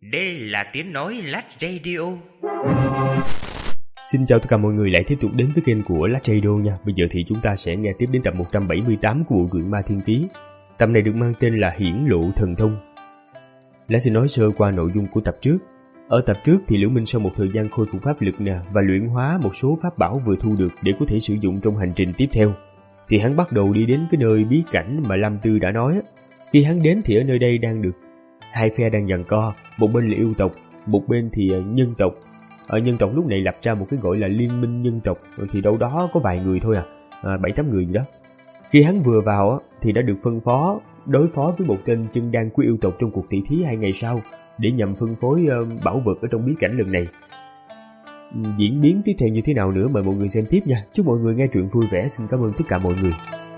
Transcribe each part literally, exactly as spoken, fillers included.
Đây là tiếng nói Lát Radio. Xin chào tất cả mọi người lại tiếp tục đến với kênh của Lát Radio nha. Bây giờ thì chúng ta sẽ nghe tiếp đến tập một trăm bảy mươi tám của bộ truyện Ma Thiên Ký. Tập này được mang tên là Hiển Lộ Thần Thông. Lát xin nói sơ qua nội dung của tập trước. Ở tập trước thì Liễu Minh sau một thời gian khôi phục pháp lực nè và luyện hóa một số pháp bảo vừa thu được để có thể sử dụng trong hành trình tiếp theo, thì hắn bắt đầu đi đến cái nơi bí cảnh mà Lam Tư đã nói. Khi hắn đến thì ở nơi đây đang được hai phe đang giằng co, một bên là yêu tộc, một bên thì nhân tộc. Ở nhân tộc lúc này lập ra một cái gọi là liên minh nhân tộc, thì đâu đó có vài người thôi à, à bảy tám người gì đó. Khi hắn vừa vào thì đã được phân phó đối phó với một tên chân đan của yêu tộc trong cuộc tỷ thí hai ngày sau, để nhằm phân phối bảo vật ở trong bí cảnh lần này. Diễn biến tiếp theo như thế nào nữa mời mọi người xem tiếp nha. Chúc mọi người nghe truyện vui vẻ. Xin cảm ơn tất cả mọi người.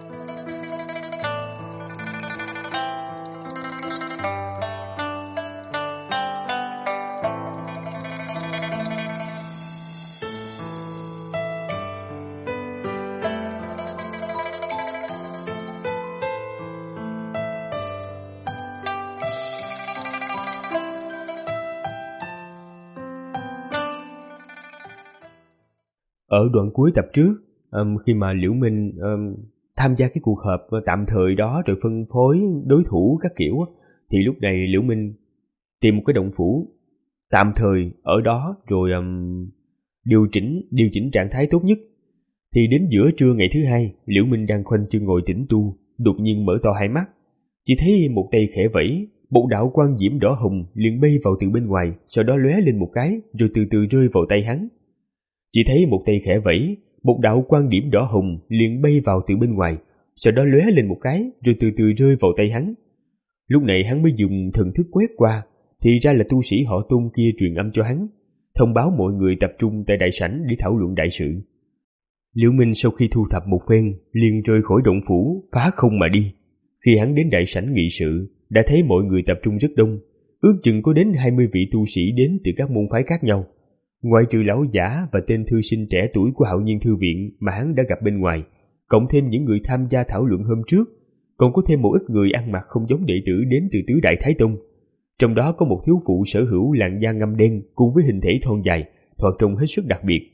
Ở đoạn cuối tập trước, um, khi mà Liễu Minh um, tham gia cái cuộc họp tạm thời đó rồi phân phối đối thủ các kiểu, thì lúc này Liễu Minh tìm một cái động phủ tạm thời ở đó rồi um, điều chỉnh điều chỉnh trạng thái tốt nhất. Thì đến giữa trưa ngày thứ hai, Liễu Minh đang khoanh chân ngồi tĩnh tu, đột nhiên mở to hai mắt, chỉ thấy một tay khẽ vẫy, một đạo quang diễm đỏ hồng liền bay vào từ bên ngoài, sau đó lóe lên một cái rồi từ từ rơi vào tay hắn. Chỉ thấy một tay khẽ vẫy, một đạo quang điểm đỏ hồng liền bay vào từ bên ngoài, sau đó lóe lên một cái rồi từ từ rơi vào tay hắn. Lúc này hắn mới dùng thần thức quét qua, thì ra là tu sĩ họ Tôn kia truyền âm cho hắn, thông báo mọi người tập trung tại đại sảnh để thảo luận đại sự. Liễu Minh sau khi thu thập một phen, liền rời khỏi động phủ, phá không mà đi. Khi hắn đến đại sảnh nghị sự, đã thấy mọi người tập trung rất đông, ước chừng có đến hai mươi vị tu sĩ đến từ các môn phái khác nhau. Ngoại trừ lão giả và tên thư sinh trẻ tuổi của Hạo Nhiên Thư Viện mà hắn đã gặp bên ngoài, cộng thêm những người tham gia thảo luận hôm trước, còn có thêm một ít người ăn mặc không giống đệ tử đến từ Tứ Đại Thái Tông. Trong đó có một thiếu phụ sở hữu làn da ngăm đen cùng với hình thể thon dài, thoạt trông hết sức đặc biệt.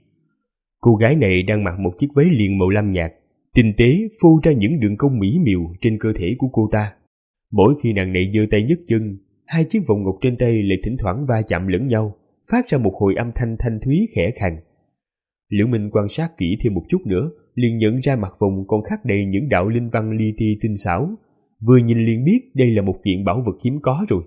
Cô gái này đang mặc một chiếc váy liền màu lam nhạt, tinh tế phô ra những đường cong mỹ miều trên cơ thể của cô ta. Mỗi khi nàng này giơ tay nhấc chân, hai chiếc vòng ngọc trên tay lại thỉnh thoảng va chạm lẫn nhau, phát ra một hồi âm thanh thanh thúy khẽ khàng. Liễu Minh quan sát kỹ thêm một chút nữa, liền nhận ra mặt vòng còn khắc đầy những đạo linh văn li ti tinh xảo, vừa nhìn liền biết đây là một kiện bảo vật hiếm có rồi.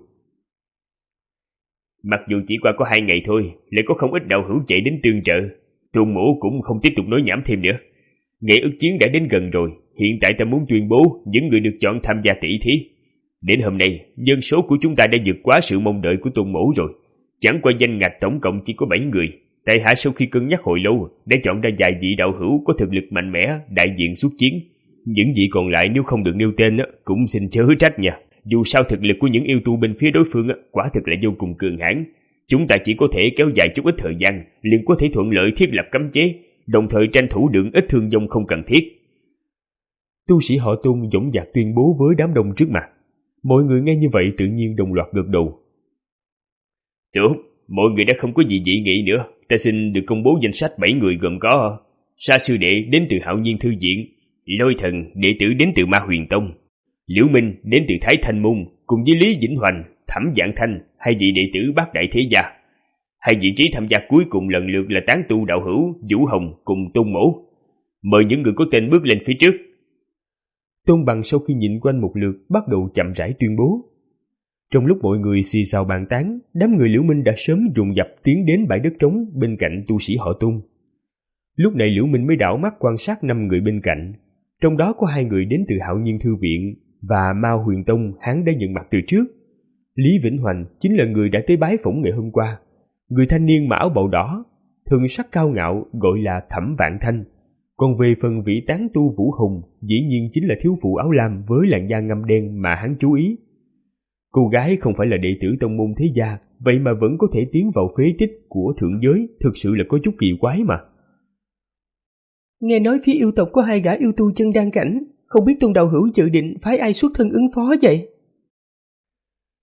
Mặc dù chỉ qua có hai ngày thôi, lại có không ít đạo hữu chạy đến tương trợ, Tôn Mỗ cũng không tiếp tục nói nhảm thêm nữa. Ngày ước chiến đã đến gần rồi, hiện tại ta muốn tuyên bố những người được chọn tham gia tỷ thí. Đến hôm nay, dân số của chúng ta đã vượt quá sự mong đợi của Tôn Mỗ rồi. Chẳng qua danh ngạch tổng cộng chỉ có bảy người. Tại hạ sau khi cân nhắc hồi lâu đã chọn ra vài vị đạo hữu có thực lực mạnh mẽ đại diện xuất chiến. Những vị còn lại nếu không được nêu tên cũng xin chớ trách nha. Dù sao thực lực của những yêu tu bên phía đối phương quả thực là vô cùng cường hãn. Chúng ta chỉ có thể kéo dài chút ít thời gian liền có thể thuận lợi thiết lập cấm chế, đồng thời tranh thủ lượng ít thương vong không cần thiết. Tu sĩ họ Tôn dõng dạc tuyên bố với đám đông trước mặt. Mọi người nghe như vậy tự nhiên đồng loạt gật đầu. Tốt, mọi người đã không có gì dị nghị nữa. Ta xin được công bố danh sách bảy người gồm có Sa Sư Đệ đến từ Hạo Nhiên Thư Viện, Lôi Thần đệ tử đến từ Ma Huyền Tông, Liễu Minh đến từ Thái Thanh Môn cùng với Lý Vĩnh Hoành, Thẩm Vạn Thanh, hai vị đệ tử Bát Đại Thế Gia. Hai vị trí tham gia cuối cùng lần lượt là tán tu đạo hữu Vũ Hồng cùng Tôn Mỗ. Mời những người có tên bước lên phía trước. Tôn Bằng sau khi nhìn quanh một lượt bắt đầu chậm rãi tuyên bố. Trong lúc mọi người xì xào bàn tán, đám người Liễu Minh đã sớm dồn dập tiến đến bãi đất trống bên cạnh tu sĩ họ Tôn. Lúc này Liễu Minh mới đảo mắt quan sát năm người bên cạnh, trong đó có hai người đến từ Hạo Nhiên Thư Viện và Ma Huyền Tông hắn đã nhận mặt từ trước. Lý Vĩnh Hoành chính là người đã tới bái phỏng ngày hôm qua, người thanh niên mà áo bào đỏ, thần sắc cao ngạo gọi là Thẩm Vạn Thanh. Còn về phần vị tán tu Vũ Hồng, dĩ nhiên chính là thiếu phụ áo lam với làn da ngăm đen mà hắn chú ý. Cô gái không phải là đệ tử tông môn thế gia, vậy mà vẫn có thể tiến vào phế tích của thượng giới, thực sự là có chút kỳ quái mà. Nghe nói phía yêu tộc có hai gã yêu tu chân đan cảnh, không biết Tôn đạo hữu dự định phái ai xuất thân ứng phó vậy?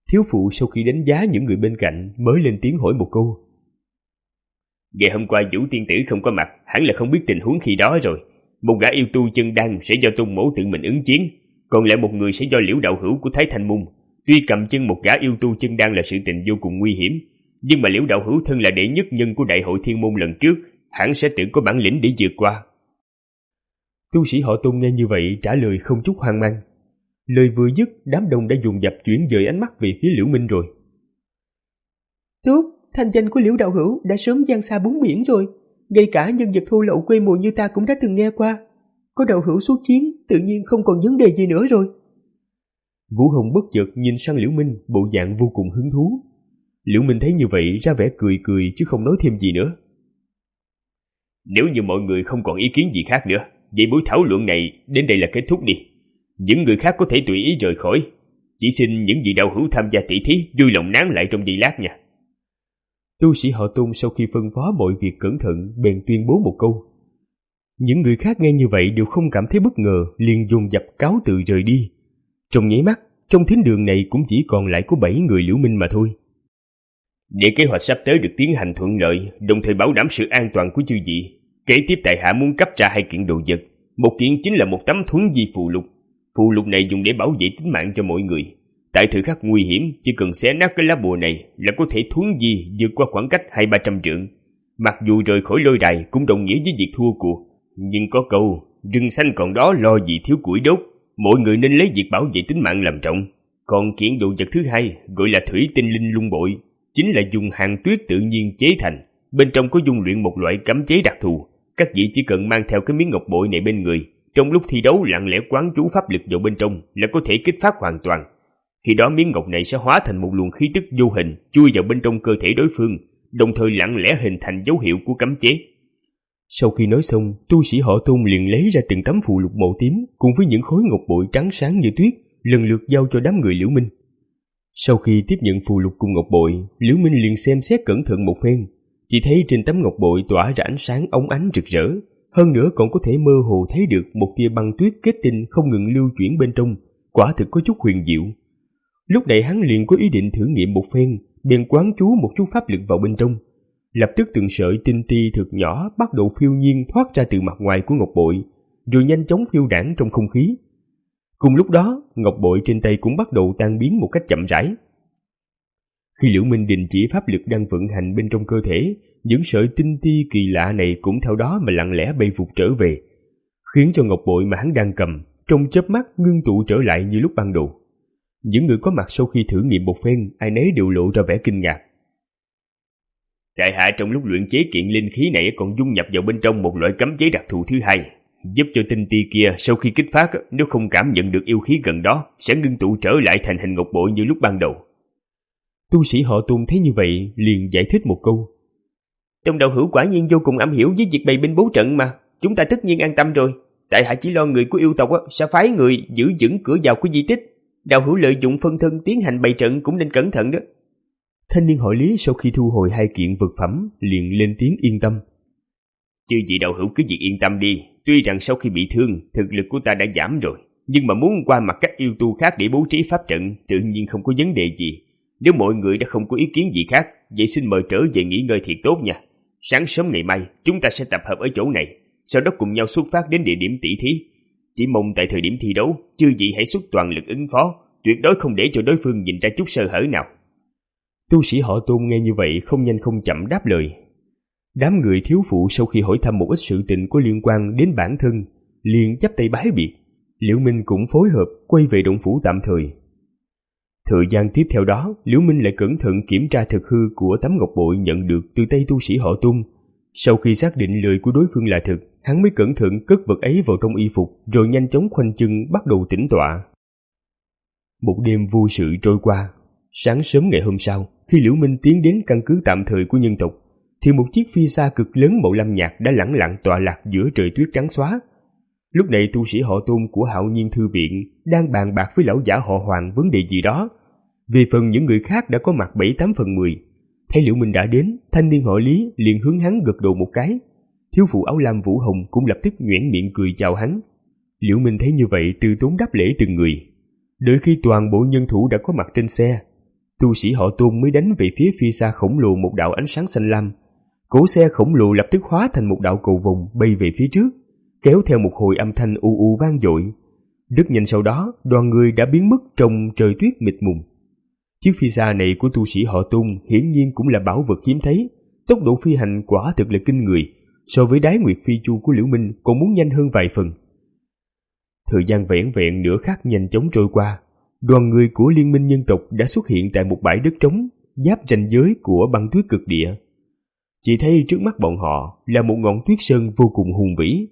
Thiếu phụ sau khi đánh giá những người bên cạnh mới lên tiếng hỏi một câu. Ngày hôm qua Vũ tiên tử không có mặt, hẳn là không biết tình huống khi đó rồi. Một gã yêu tu chân đan sẽ do tôn mẫu tự mình ứng chiến, còn lại một người sẽ do Liễu đạo hữu của Thái Thanh môn. Tuy cầm chân một gã yêu tu chân đan là sự tình vô cùng nguy hiểm, nhưng mà Liễu đạo hữu thân là đệ nhất nhân của đại hội thiên môn lần trước, hẳn sẽ tự có bản lĩnh để vượt qua. Tu sĩ họ Tôn nghe như vậy trả lời không chút hoang mang. Lời vừa dứt, đám đông đã dồn dập chuyển dời ánh mắt về phía Liễu Minh rồi. Tốt, thanh danh của Liễu đạo hữu đã sớm vang xa bốn biển rồi, ngay cả nhân vật thô lậu quê mùa như ta cũng đã từng nghe qua. Có đạo hữu xuất chiến, tự nhiên không còn vấn đề gì nữa rồi. Vũ Hồng bất chợt nhìn sang Liễu Minh, bộ dạng vô cùng hứng thú. Liễu Minh thấy như vậy ra vẻ cười cười chứ không nói thêm gì nữa. Nếu như mọi người không còn ý kiến gì khác nữa, vậy buổi thảo luận này đến đây là kết thúc đi. Những người khác có thể tùy ý rời khỏi. Chỉ xin những vị đạo hữu tham gia tỷ thí vui lòng nán lại trong giây lát nha. Tu sĩ họ Tôn sau khi phân phó mọi việc cẩn thận bèn tuyên bố một câu. Những người khác nghe như vậy đều không cảm thấy bất ngờ, liền dồn dập cáo từ rời đi. Trong nháy mắt, trong thính đường này cũng chỉ còn lại có bảy người Liễu Minh mà thôi. Để kế hoạch sắp tới được tiến hành thuận lợi, đồng thời bảo đảm sự an toàn của chư vị, kế tiếp tại hạ muốn cấp ra hai kiện đồ vật. Một kiện chính là một tấm thuấn di phù lục. Phù lục này dùng để bảo vệ tính mạng cho mọi người. Tại thời khắc nguy hiểm, chỉ cần xé nát cái lá bùa này là có thể thuấn di vượt qua khoảng cách hai ba trăm trượng. Mặc dù rời khỏi lôi đài cũng đồng nghĩa với việc thua cuộc, nhưng có câu rừng xanh còn đó lo gì thiếu củi đốt. Mọi người nên lấy việc bảo vệ tính mạng làm trọng. Còn kiện đồ vật thứ hai gọi là thủy tinh linh lung bội, chính là dùng hàng tuyết tự nhiên chế thành. Bên trong có dung luyện một loại cấm chế đặc thù. Các vị chỉ cần mang theo cái miếng ngọc bội này bên người, trong lúc thi đấu lặng lẽ quán chú pháp lực vào bên trong là có thể kích phát hoàn toàn. Khi đó miếng ngọc này sẽ hóa thành một luồng khí tức vô hình chui vào bên trong cơ thể đối phương, đồng thời lặng lẽ hình thành dấu hiệu của cấm chế. Sau khi nói xong, tu sĩ họ Tôn liền lấy ra từng tấm phù lục màu tím cùng với những khối ngọc bội trắng sáng như tuyết, lần lượt giao cho đám người Liễu Minh. Sau khi tiếp nhận phù lục cùng ngọc bội, Liễu Minh liền xem xét cẩn thận một phen, chỉ thấy trên tấm ngọc bội tỏa ra ánh sáng óng ánh rực rỡ, hơn nữa còn có thể mơ hồ thấy được một tia băng tuyết kết tinh không ngừng lưu chuyển bên trong, quả thực có chút huyền diệu. Lúc này hắn liền có ý định thử nghiệm một phen, bèn quán chú một chút pháp lực vào bên trong. Lập tức từng sợi tinh ti thực nhỏ bắt đầu phiêu nhiên thoát ra từ mặt ngoài của ngọc bội, rồi nhanh chóng phiêu đãng trong không khí. Cùng lúc đó, ngọc bội trên tay cũng bắt đầu tan biến một cách chậm rãi. Khi Liễu Minh đình chỉ pháp lực đang vận hành bên trong cơ thể, những sợi tinh ti kỳ lạ này cũng theo đó mà lặng lẽ bay vụt trở về, khiến cho ngọc bội mà hắn đang cầm trong chớp mắt ngưng tụ trở lại như lúc ban đầu. Những người có mặt sau khi thử nghiệm một phen, ai nấy đều lộ ra vẻ kinh ngạc. Tại hạ trong lúc luyện chế kiện linh khí này còn dung nhập vào bên trong một loại cấm chế đặc thù thứ hai, giúp cho tinh ti kia sau khi kích phát, nếu không cảm nhận được yêu khí gần đó, sẽ ngưng tụ trở lại thành hình ngọc bội như lúc ban đầu. Tu sĩ họ Tôn thấy như vậy liền giải thích một câu. Trong đạo hữu quả nhiên vô cùng am hiểu với việc bày binh bố trận mà, chúng ta tất nhiên an tâm rồi. Tại hạ chỉ lo người của yêu tộc sẽ phái người giữ vững cửa vào của di tích. Đạo hữu lợi dụng phân thân tiến hành bày trận cũng nên cẩn thận đó. Thanh niên họ Lý sau khi thu hồi hai kiện vật phẩm liền lên tiếng yên tâm. Chư vị đạo hữu cứ việc yên tâm đi. Tuy rằng sau khi bị thương, thực lực của ta đã giảm rồi, nhưng mà muốn qua mặt các yêu tu khác để bố trí pháp trận tự nhiên không có vấn đề gì. Nếu mọi người đã không có ý kiến gì khác, vậy xin mời trở về nghỉ ngơi thiệt tốt nha. Sáng sớm ngày mai chúng ta sẽ tập hợp ở chỗ này, sau đó cùng nhau xuất phát đến địa điểm tỷ thí. Chỉ mong tại thời điểm thi đấu, chư vị hãy xuất toàn lực ứng phó, tuyệt đối không để cho đối phương nhìn ra chút sơ hở nào. Tu sĩ họ Tôn nghe như vậy không nhanh không chậm đáp lời. Đám người thiếu phụ sau khi hỏi thăm một ít sự tình có liên quan đến bản thân, liền chắp tay bái biệt. Liễu Minh cũng phối hợp quay về động phủ tạm thời. Thời gian tiếp theo đó, Liễu Minh lại cẩn thận kiểm tra thực hư của tấm ngọc bội nhận được từ tay tu sĩ họ Tôn. Sau khi xác định lời của đối phương là thực, hắn mới cẩn thận cất vật ấy vào trong y phục, rồi nhanh chóng khoanh chân bắt đầu tĩnh tọa. Một đêm vô sự trôi qua. Sáng sớm ngày hôm sau, khi Liễu Minh tiến đến căn cứ tạm thời của nhân tộc, thì một chiếc phi xa cực lớn màu lam nhạt đã lẳng lặng tọa lạc giữa trời tuyết trắng xóa. Lúc này tu sĩ họ Tôn của Hạo Nhiên Thư Viện đang bàn bạc với lão giả họ Hoàng vấn đề gì đó. Về phần những người khác đã có mặt bảy tám phần mười. Thấy Liễu Minh đã đến, thanh niên họ Lý liền hướng hắn gật đầu một cái. Thiếu phụ áo lam Vũ Hồng cũng lập tức nhoẻn miệng cười chào hắn. Liễu Minh thấy như vậy từ tốn đáp lễ từng người. Đợi khi toàn bộ nhân thủ đã có mặt trên xe, tu sĩ họ Tôn mới đánh về phía phi xa khổng lồ một đạo ánh sáng xanh lam. Cỗ xe khổng lồ lập tức hóa thành một đạo cầu vồng bay về phía trước, kéo theo một hồi âm thanh u u vang dội. Rất nhanh sau đó, đoàn người đã biến mất trong trời tuyết mịt mùng. Chiếc phi xa này của tu sĩ họ Tôn hiển nhiên cũng là bảo vật hiếm thấy, tốc độ phi hành quả thực là kinh người, so với Đái Nguyệt Phi Chu của Liễu Minh còn muốn nhanh hơn vài phần. Thời gian vẻn vẹn nửa khắc nhanh chóng trôi qua, đoàn người của Liên minh nhân tộc đã xuất hiện tại một bãi đất trống giáp ranh giới của băng tuyết cực địa. Chỉ thấy trước mắt bọn họ là một ngọn tuyết sơn vô cùng hùng vĩ.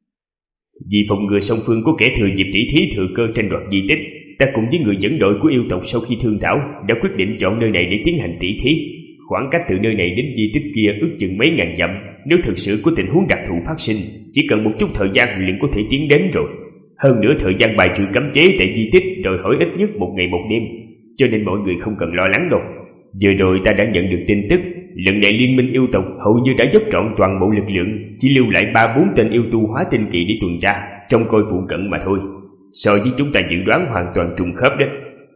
Vì phòng ngừa song phương có kẻ thừa dịp tỷ thí thừa cơ tranh đoạt di tích, ta cùng với người dẫn đội của yêu tộc sau khi thương thảo đã quyết định chọn nơi này để tiến hành tỷ thí. Khoảng cách từ nơi này đến di tích kia ước chừng mấy ngàn dặm, nếu thực sự có tình huống đặc thù phát sinh, chỉ cần một chút thời gian liền có thể tiến đến rồi. Hơn nữa thời gian bài trừ cấm chế tại di tích đòi hỏi ít nhất một ngày một đêm, cho nên mọi người không cần lo lắng đâu. Vừa rồi ta đã nhận được tin tức, lần này liên minh yêu tộc hầu như đã dốc trọn toàn bộ lực lượng, chỉ lưu lại ba bốn tên yêu tu hóa tinh kỳ để tuần tra, trông coi phụ cận mà thôi. So với chúng ta dự đoán hoàn toàn trùng khớp đấy.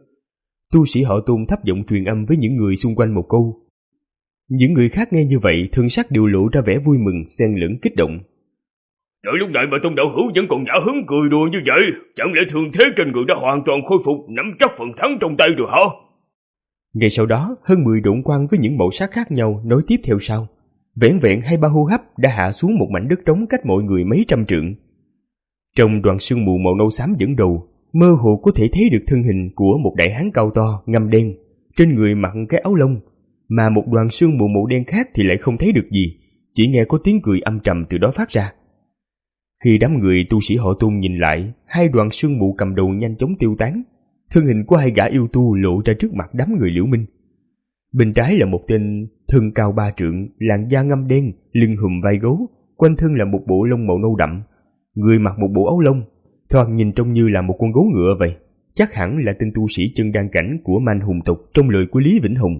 Tu sĩ họ Tôn thấp giọng truyền âm với những người xung quanh một câu. Những người khác nghe như vậy thân sắc đều lộ ra vẻ vui mừng, xen lẫn kích động. Đợi lúc này mà Tôn đạo hữu vẫn còn nhã hứng cười đùa như vậy, chẳng lẽ thương thế trên người đã hoàn toàn khôi phục, nắm chắc phần thắng trong tay rồi hả? Ngay sau đó, hơn mười độn quang với những màu sắc khác nhau nối tiếp theo sau. Vẻn vẹn hai ba hô hấp đã hạ xuống một mảnh đất trống cách mọi người mấy trăm trượng. Trong đoàn sương mù màu nâu xám dẫn đầu, mơ hồ có thể thấy được thân hình của một đại hán cao to, ngăm đen, trên người mặc cái áo lông, mà một đoàn sương mù màu đen khác thì lại không thấy được gì, chỉ nghe có tiếng cười âm trầm từ đó phát ra. Khi đám người tu sĩ họ Tôn nhìn lại, hai đoàn sương mù cầm đầu nhanh chóng tiêu tán, thân hình của hai gã yêu tu lộ ra trước mặt đám người Liễu Minh. Bên trái là một tên thân cao ba trượng, làn da ngăm đen, lưng hùm vai gấu, quanh thân là một bộ lông màu nâu đậm, người mặc một bộ áo lông, thoạt nhìn trông như là một con gấu ngựa vậy, chắc hẳn là tên tu sĩ chân đan cảnh của Man Hùng tộc trong lời của Lý Vĩnh Hùng.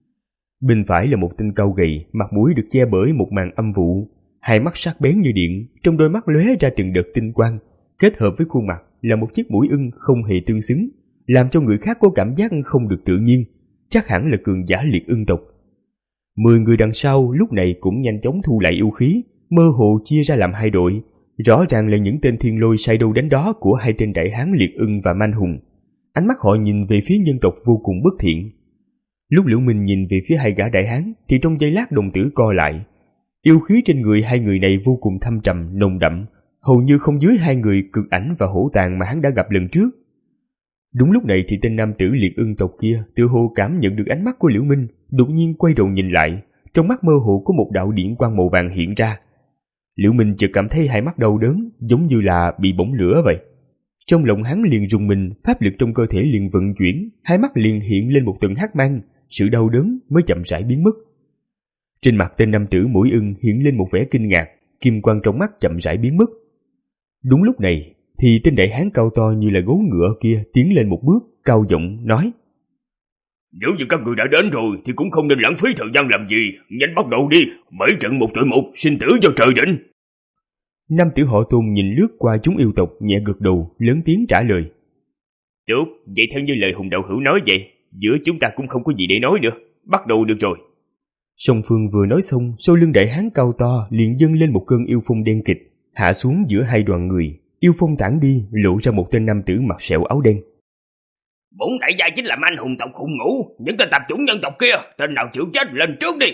Bên phải là một tên cao gầy, mặt mũi được che bởi một màn âm vụ, hai mắt sắc bén như điện, trong đôi mắt lóe ra từng đợt tinh quang, kết hợp với khuôn mặt là một chiếc mũi ưng không hề tương xứng, làm cho người khác có cảm giác không được tự nhiên, chắc hẳn là cường giả liệt ưng tộc. Mười người đằng sau lúc này cũng nhanh chóng thu lại yêu khí, mơ hồ chia ra làm hai đội, rõ ràng là những tên thiên lôi sai đâu đánh đó của hai tên đại hán liệt ưng và Man Hùng. Ánh mắt họ nhìn về phía nhân tộc vô cùng bất thiện. Lúc Liễu Minh nhìn về phía hai gã đại hán thì trong giây lát đồng tử co lại. Yêu khí trên người hai người này vô cùng thâm trầm, nồng đậm, hầu như không dưới hai người Cực Ảnh và Hổ Tàng mà hắn đã gặp lần trước. Đúng lúc này thì tên nam tử liệt ưng tộc kia tự hồ cảm nhận được ánh mắt của Liễu Minh, đột nhiên quay đầu nhìn lại, trong mắt mơ hồ có một đạo điện quang màu vàng hiện ra. Liễu Minh chợt cảm thấy hai mắt đau đớn, giống như là bị bỏng lửa vậy. Trong lòng hắn liền rùng mình, pháp lực trong cơ thể liền vận chuyển, hai mắt liền hiện lên một tầng hắc mang, sự đau đớn mới chậm rãi biến mất. Trên mặt tên nam tử mũi ưng hiện lên một vẻ kinh ngạc, kim quang trong mắt chậm rãi biến mất. Đúng lúc này thì tên đại hán cao to như là gấu ngựa kia tiến lên một bước, cao giọng nói: Nếu như các người đã đến rồi thì cũng không nên lãng phí thời gian làm gì, nhanh bắt đầu đi, bảy trận một tội một, sinh tử do trời định. Nam tử họ Tôn nhìn lướt qua chúng yêu tộc, nhẹ gật đầu, lớn tiếng trả lời: Tốt, vậy theo như lời Hùng đạo hữu nói vậy, giữa chúng ta cũng không có gì để nói nữa, bắt đầu được rồi. Song phương vừa nói xong, sau lưng đại hán cao to liền dâng lên một cơn yêu phong đen kịt, hạ xuống giữa hai đoàn người. Yêu phong tản đi, lộ ra một tên nam tử mặc sẹo áo đen. Bốn đại gia chính là Man Hùng tộc Hùng Ngũ, những tên tạp chủng nhân tộc kia, tên nào chịu chết lên trước đi.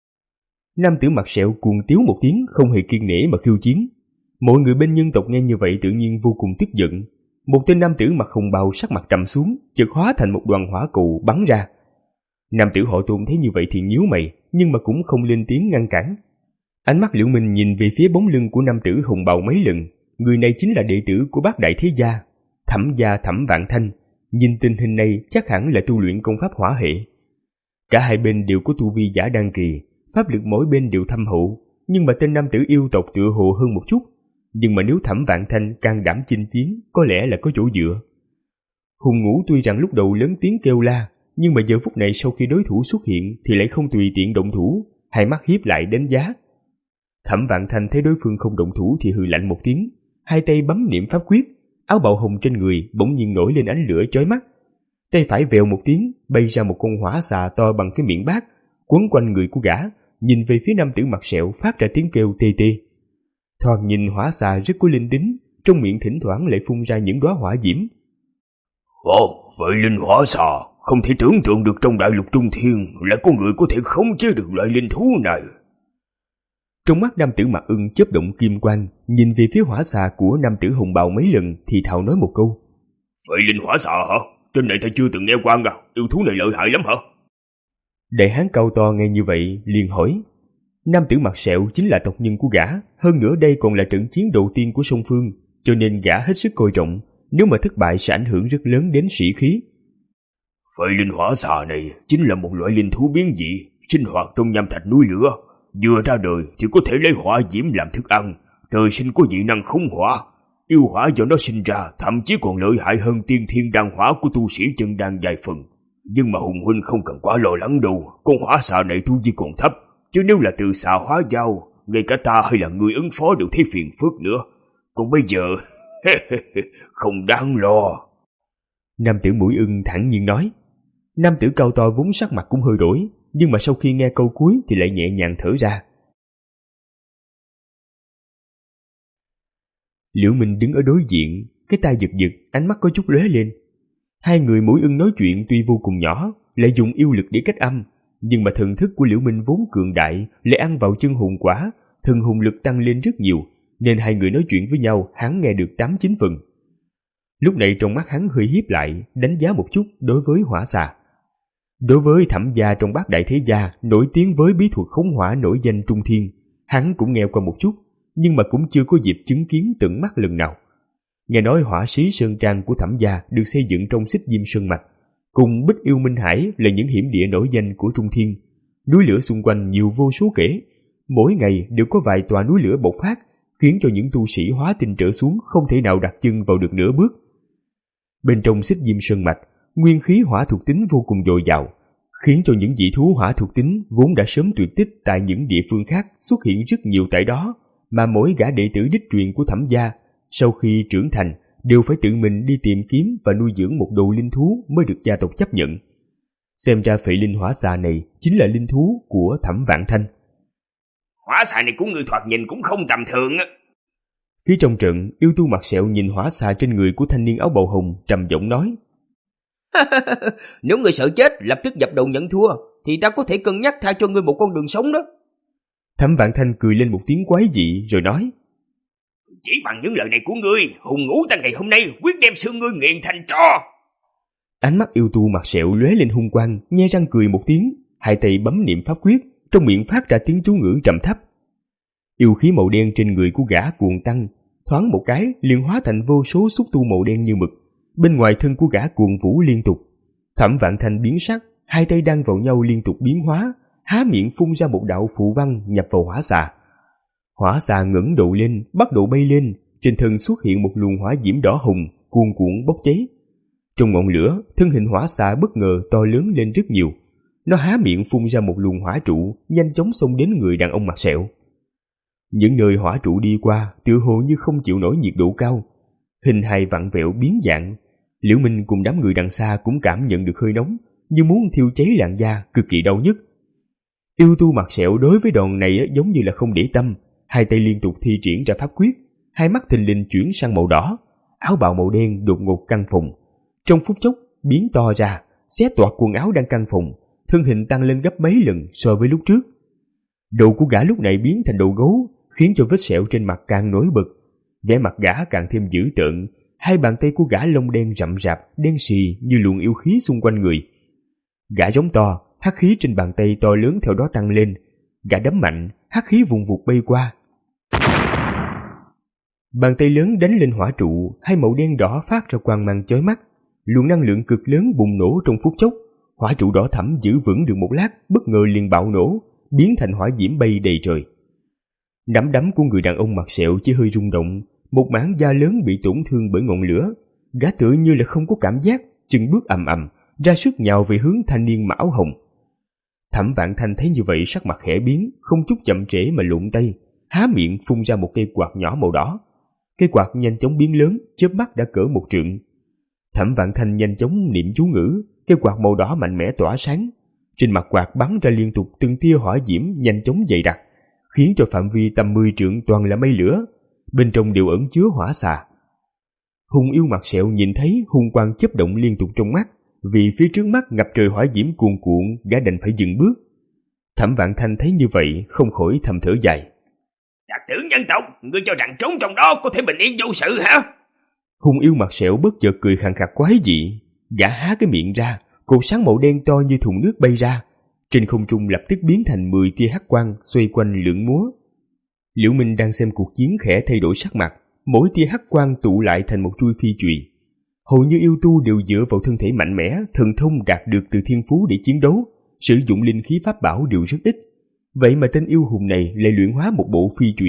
Nam tử mặc sẹo cuồng tiếu một tiếng, không hề kiêng nể mà khiêu chiến. Mọi người bên nhân tộc nghe như vậy tự nhiên vô cùng tức giận. Một tên nam tử mặc hồng bào sắc mặt trầm xuống, chợt hóa thành một đoàn hỏa cầu bắn ra. Nam tử họ Tôn thấy như vậy thì nhíu mày, nhưng mà cũng không lên tiếng ngăn cản. Ánh mắt Liễu Minh nhìn về phía bóng lưng của nam tử hồng bào mấy lần. Người này chính là đệ tử của bác đại thế gia, Thẩm gia Thẩm Vạn Thanh. Nhìn tình hình này chắc hẳn là tu luyện công pháp hỏa hệ. Cả hai bên đều có tu vi giả đan kỳ, pháp lực mỗi bên đều thâm hậu, nhưng mà tên nam tử yêu tộc tựa hồ hơn một chút. Nhưng mà nếu Thẩm Vạn Thanh can đảm chinh chiến, có lẽ là có chỗ dựa. Hùng Ngũ tuy rằng lúc đầu lớn tiếng kêu la, nhưng mà giờ phút này sau khi đối thủ xuất hiện thì lại không tùy tiện động thủ, hai mắt hiếp lại đánh giá. Thẩm Vạn Thanh thấy đối phương không động thủ thì hừ lạnh một tiếng, hai tay bấm niệm pháp quyết, áo bào hồng trên người bỗng nhiên nổi lên ánh lửa chói mắt. tay phải vèo một tiếng bay ra một con hỏa xà to bằng cái miệng bát, quấn quanh người của gã, nhìn về phía nam tử mặt sẹo phát ra tiếng kêu tê tê. Thoạt nhìn hỏa xà rất có linh tính, trong miệng thỉnh thoảng lại phun ra những đóa hỏa diễm. Ồ, vậy linh hỏa xà, không thể tưởng tượng được trong đại lục Trung Thiên lại có người có thể khống chế được loại linh thú này. Trong mắt nam tử mặt ưng chớp động kim quang, nhìn về phía hỏa xà của nam tử hồng bào mấy lần thì thào nói một câu. Vậy linh hỏa xà hả? Tên này ta chưa từng nghe qua à, yêu thú này lợi hại lắm hả? Đại hán cao to nghe như vậy liền hỏi. Nam tử mặt sẹo chính là tộc nhân của gã, hơn nữa đây còn là trận chiến đầu tiên của song phương, cho nên gã hết sức coi trọng, nếu mà thất bại sẽ ảnh hưởng rất lớn đến sĩ khí. Vậy linh hỏa xà này chính là một loại linh thú biến dị, sinh hoạt trong nham thạch núi lửa, vừa ra đời thì có thể lấy hỏa diễm làm thức ăn, trời sinh có dị năng khống hỏa. Yêu hỏa do nó sinh ra thậm chí còn lợi hại hơn tiên thiên đan hỏa của tu sĩ chân đan vài phần. Nhưng mà Hùng huynh không cần quá lo lắng đâu, con hỏa xà này tu vi còn thấp, chứ nếu là từ xà hóa dao, ngay cả ta hay là người ứng phó đều thấy phiền phức nữa. Còn bây giờ, không đáng lo. Nam tử mũi ưng thẳng nhiên nói. Nam tử cao to vốn sắc mặt cũng hơi đổi, nhưng mà sau khi nghe câu cuối thì lại nhẹ nhàng thở ra. Liễu Minh đứng ở đối diện, cái tai giật giật, ánh mắt có chút lóe lên. Hai người mũi ưng nói chuyện tuy vô cùng nhỏ, lại dùng yêu lực để cách âm, nhưng mà thần thức của Liễu Minh vốn cường đại, lại ăn vào chân hồn quả, thần hồn lực tăng lên rất nhiều, nên hai người nói chuyện với nhau hắn nghe được tám chín phần. Lúc này trong mắt hắn hơi híp lại, đánh giá một chút đối với hỏa xà. Đối với Thẩm gia trong bát đại thế gia nổi tiếng với bí thuật khống hỏa nổi danh trung thiên, hắn cũng nghe qua một chút, nhưng mà cũng chưa có dịp chứng kiến tận mắt lần nào. Nghe nói hỏa sĩ sơn trang của Thẩm gia được xây dựng trong Xích Diêm Sơn mạch, cùng Bích Yêu Minh Hải là những hiểm địa nổi danh của Trung Thiên. Núi lửa xung quanh nhiều vô số kể, mỗi ngày đều có vài tòa núi lửa bộc phát, khiến cho những tu sĩ hóa tinh trở xuống không thể nào đặt chân vào được nửa bước. Bên trong Xích Diêm Sơn mạch, nguyên khí hỏa thuộc tính vô cùng dồi dào, khiến cho những dị thú hỏa thuộc tính vốn đã sớm tuyệt tích tại những địa phương khác xuất hiện rất nhiều tại đó, mà mỗi gã đệ tử đích truyền của Thẩm gia sau khi trưởng thành đều phải tự mình đi tìm kiếm và nuôi dưỡng một đầu linh thú mới được gia tộc chấp nhận. Xem ra phệ linh hỏa xà này chính là linh thú của Thẩm Vạn Thanh. Hỏa xà này của người thoạt nhìn cũng không tầm thường á. Phía trong trận, yêu tu mặt sẹo nhìn hỏa xà trên người của thanh niên áo bào hồng, trầm giọng nói. Nếu người sợ chết lập tức dập đầu nhận thua, thì ta có thể cân nhắc tha cho ngươi một con đường sống đó. Thẩm Vạn Thanh cười lên một tiếng quái dị rồi nói. Chỉ bằng những lời này của ngươi, hùng ngũ ta ngày hôm nay quyết đem xương ngươi nghiền thành tro. Ánh mắt yêu tu mặt sẹo lóe lên hung quang, nhe răng cười một tiếng, hai tay bấm niệm pháp quyết, trong miệng phát ra tiếng chú ngữ trầm thấp. Yêu khí màu đen trên người của gã cuồng tăng, thoáng một cái liền hóa thành vô số xúc tu màu đen như mực. Bên ngoài thân của gã cuồng vũ liên tục. Thẩm Vạn Thanh biến sắc, hai tay đang vào nhau liên tục biến hóa, há miệng phun ra một đạo phù văn nhập vào hỏa xà. Hỏa xà ngẩng đầu lên, bắt đầu bay lên, trên thân xuất hiện một luồng hỏa diễm đỏ hồng, cuồn cuộn bốc cháy. Trong ngọn lửa, thân hình hỏa xà bất ngờ to lớn lên rất nhiều. Nó há miệng phun ra một luồng hỏa trụ, nhanh chóng xông đến người đàn ông mặt sẹo. Những nơi hỏa trụ đi qua, tựa hồ như không chịu nổi nhiệt độ cao, hình hài vặn vẹo biến dạng. Liễu Minh cùng đám người đằng xa cũng cảm nhận được hơi nóng, như muốn thiêu cháy làn da, cực kỳ đau nhức. Yêu tu mặt sẹo đối với đòn này giống như là không để tâm, hai tay liên tục thi triển ra pháp quyết, hai mắt thình lình chuyển sang màu đỏ, áo bào màu đen đột ngột căng phồng, trong phút chốc biến to ra, xé toạc quần áo đang căng phồng, thân hình tăng lên gấp mấy lần so với lúc trước. Đầu của gã lúc này biến thành đầu gấu, khiến cho vết sẹo trên mặt càng nổi bật, vẻ mặt gã càng thêm dữ tợn, hai bàn tay của gã lông đen rậm rạp, đen xì như luồng yêu khí xung quanh người. Gã giống to, hắc khí trên bàn tay to lớn theo đó tăng lên, gã đấm mạnh, hắc khí vùng vụt bay qua. Bàn tay lớn đánh lên hỏa trụ, hai màu đen đỏ phát ra quang mang chói mắt, luồng năng lượng cực lớn bùng nổ trong phút chốc. Hỏa trụ đỏ thẫm giữ vững được một lát, bất ngờ liền bạo nổ, biến thành hỏa diễm bay đầy trời. Nắm đấm của người đàn ông mặt sẹo chỉ hơi rung động, một mảng da lớn bị tổn thương bởi ngọn lửa. Gã tựa như là không có cảm giác, chừng bước ầm ầm, ra sức nhào về hướng thanh niên mão hồng. Thẩm Vạn Thanh thấy như vậy sắc mặt khẽ biến, không chút chậm trễ mà lụng tay, há miệng phun ra một cây quạt nhỏ màu đỏ. Cây quạt nhanh chóng biến lớn, chớp mắt đã cỡ một trượng. Thẩm Vạn Thanh nhanh chóng niệm chú ngữ, cái quạt màu đỏ mạnh mẽ tỏa sáng. Trên mặt quạt bắn ra liên tục từng tia hỏa diễm nhanh chóng dày đặc, khiến cho phạm vi tầm mười trượng toàn là mây lửa, bên trong đều ẩn chứa hỏa xà. Hùng yêu mặt sẹo nhìn thấy hung quang chớp động liên tục trong mắt, vì phía trước mắt ngập trời hỏa diễm cuồn cuộn, gã đành phải dừng bước. Thẩm Vạn Thanh thấy như vậy không khỏi thầm thở dài. Đạt tử nhân tộc, ngươi cho rằng trốn trong đó có thể bình yên vô sự hả? Hùng yêu mặt sẹo bất chợt cười khàn khạc quái dị, gã há cái miệng ra, cột sáng màu đen to như thùng nước bay ra, trên không trung lập tức biến thành mười tia hắc quang xoay quanh lượn múa. Liễu Minh đang xem cuộc chiến khẽ thay đổi sắc mặt, mỗi tia hắc quang tụ lại thành một chuôi phi chùy. Hầu như yêu tu đều dựa vào thân thể mạnh mẽ, thần thông đạt được từ thiên phú để chiến đấu, sử dụng linh khí pháp bảo đều rất ít. Vậy mà tên yêu hùng này lại luyện hóa một bộ phi chùy.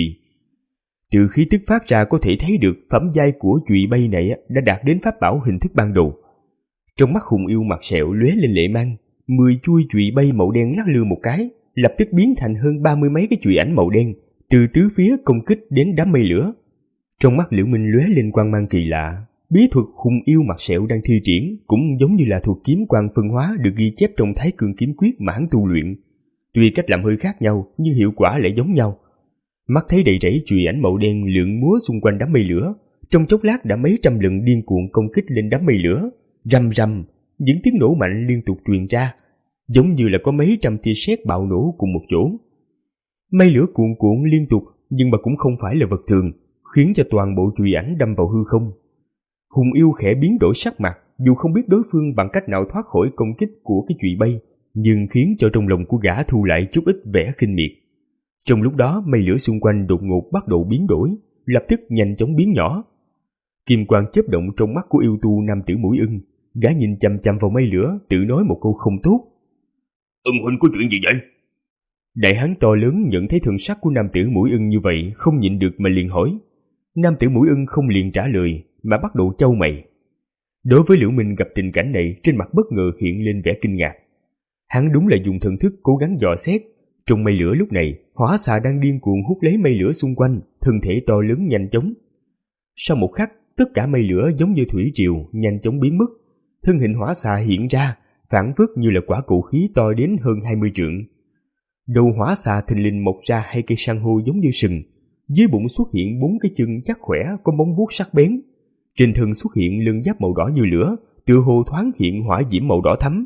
Từ khí tức phát ra có thể thấy được phẩm giai của chùy bay này đã đạt đến pháp bảo hình thức ban đầu. Trong mắt hùng yêu mặt sẹo lóe lên lệ mang, mười chuôi chùy bay màu đen lắc lư một cái, lập tức biến thành hơn ba mươi mấy cái chùy ảnh màu đen, từ tứ phía công kích đến đám mây lửa. Trong mắt Liễu Minh lóe lên quang mang kỳ lạ, bí thuật hùng yêu mặt sẹo đang thi triển cũng giống như là thuật kiếm quang phân hóa được ghi chép trong Thái Cương kiếm quyết mà hắn tu luyện. Tuy cách làm hơi khác nhau nhưng hiệu quả lại giống nhau. Mắt thấy đầy rẫy chùy ảnh màu đen lượn múa xung quanh đám mây lửa, trong chốc lát đã mấy trăm lần điên cuồng công kích lên đám mây lửa. Rầm rầm, những tiếng nổ mạnh liên tục truyền ra, giống như là có mấy trăm tia sét bạo nổ cùng một chỗ. Mây lửa cuồn cuộn liên tục, nhưng mà cũng không phải là vật thường, khiến cho toàn bộ chùy ảnh đâm vào hư không. Hùng yêu khẽ biến đổi sắc mặt, dù không biết đối phương bằng cách nào thoát khỏi công kích của cái chùy bay, nhưng khiến cho trong lòng của gã thu lại chút ít vẻ khinh miệt. Trong lúc đó, mây lửa xung quanh đột ngột bắt đầu biến đổi, lập tức nhanh chóng biến nhỏ. Kim quang chớp động trong mắt của yêu tu nam tử mũi ưng, gã nhìn chằm chằm vào mây lửa, tự nói một câu không tốt. Ưng huynh có chuyện gì vậy? Đại hán to lớn nhận thấy thần sắc của nam tử mũi ưng như vậy, không nhịn được mà liền hỏi. Nam tử mũi ưng không liền trả lời, mà bắt đầu chau mày. Đối với Liễu Minh gặp tình cảnh này, trên mặt bất ngờ hiện lên vẻ kinh ngạc. Hắn đúng là dùng thần thức cố gắng dò xét. Trong mây lửa lúc này, hỏa xà đang điên cuồng hút lấy mây lửa xung quanh, thân thể to lớn nhanh chóng. Sau một khắc, tất cả mây lửa giống như thủy triều nhanh chóng biến mất. Thân hình hỏa xà hiện ra, phản phất như là quả cầu khí to đến hơn hai mươi trượng. Đầu hỏa xà thình lình mọc ra hai cây san hô giống như sừng, dưới bụng xuất hiện bốn cái chân chắc khỏe có móng vuốt sắc bén. Trên thân xuất hiện lưng giáp màu đỏ như lửa, tựa hồ thoáng hiện hỏa diễm màu đỏ thắm.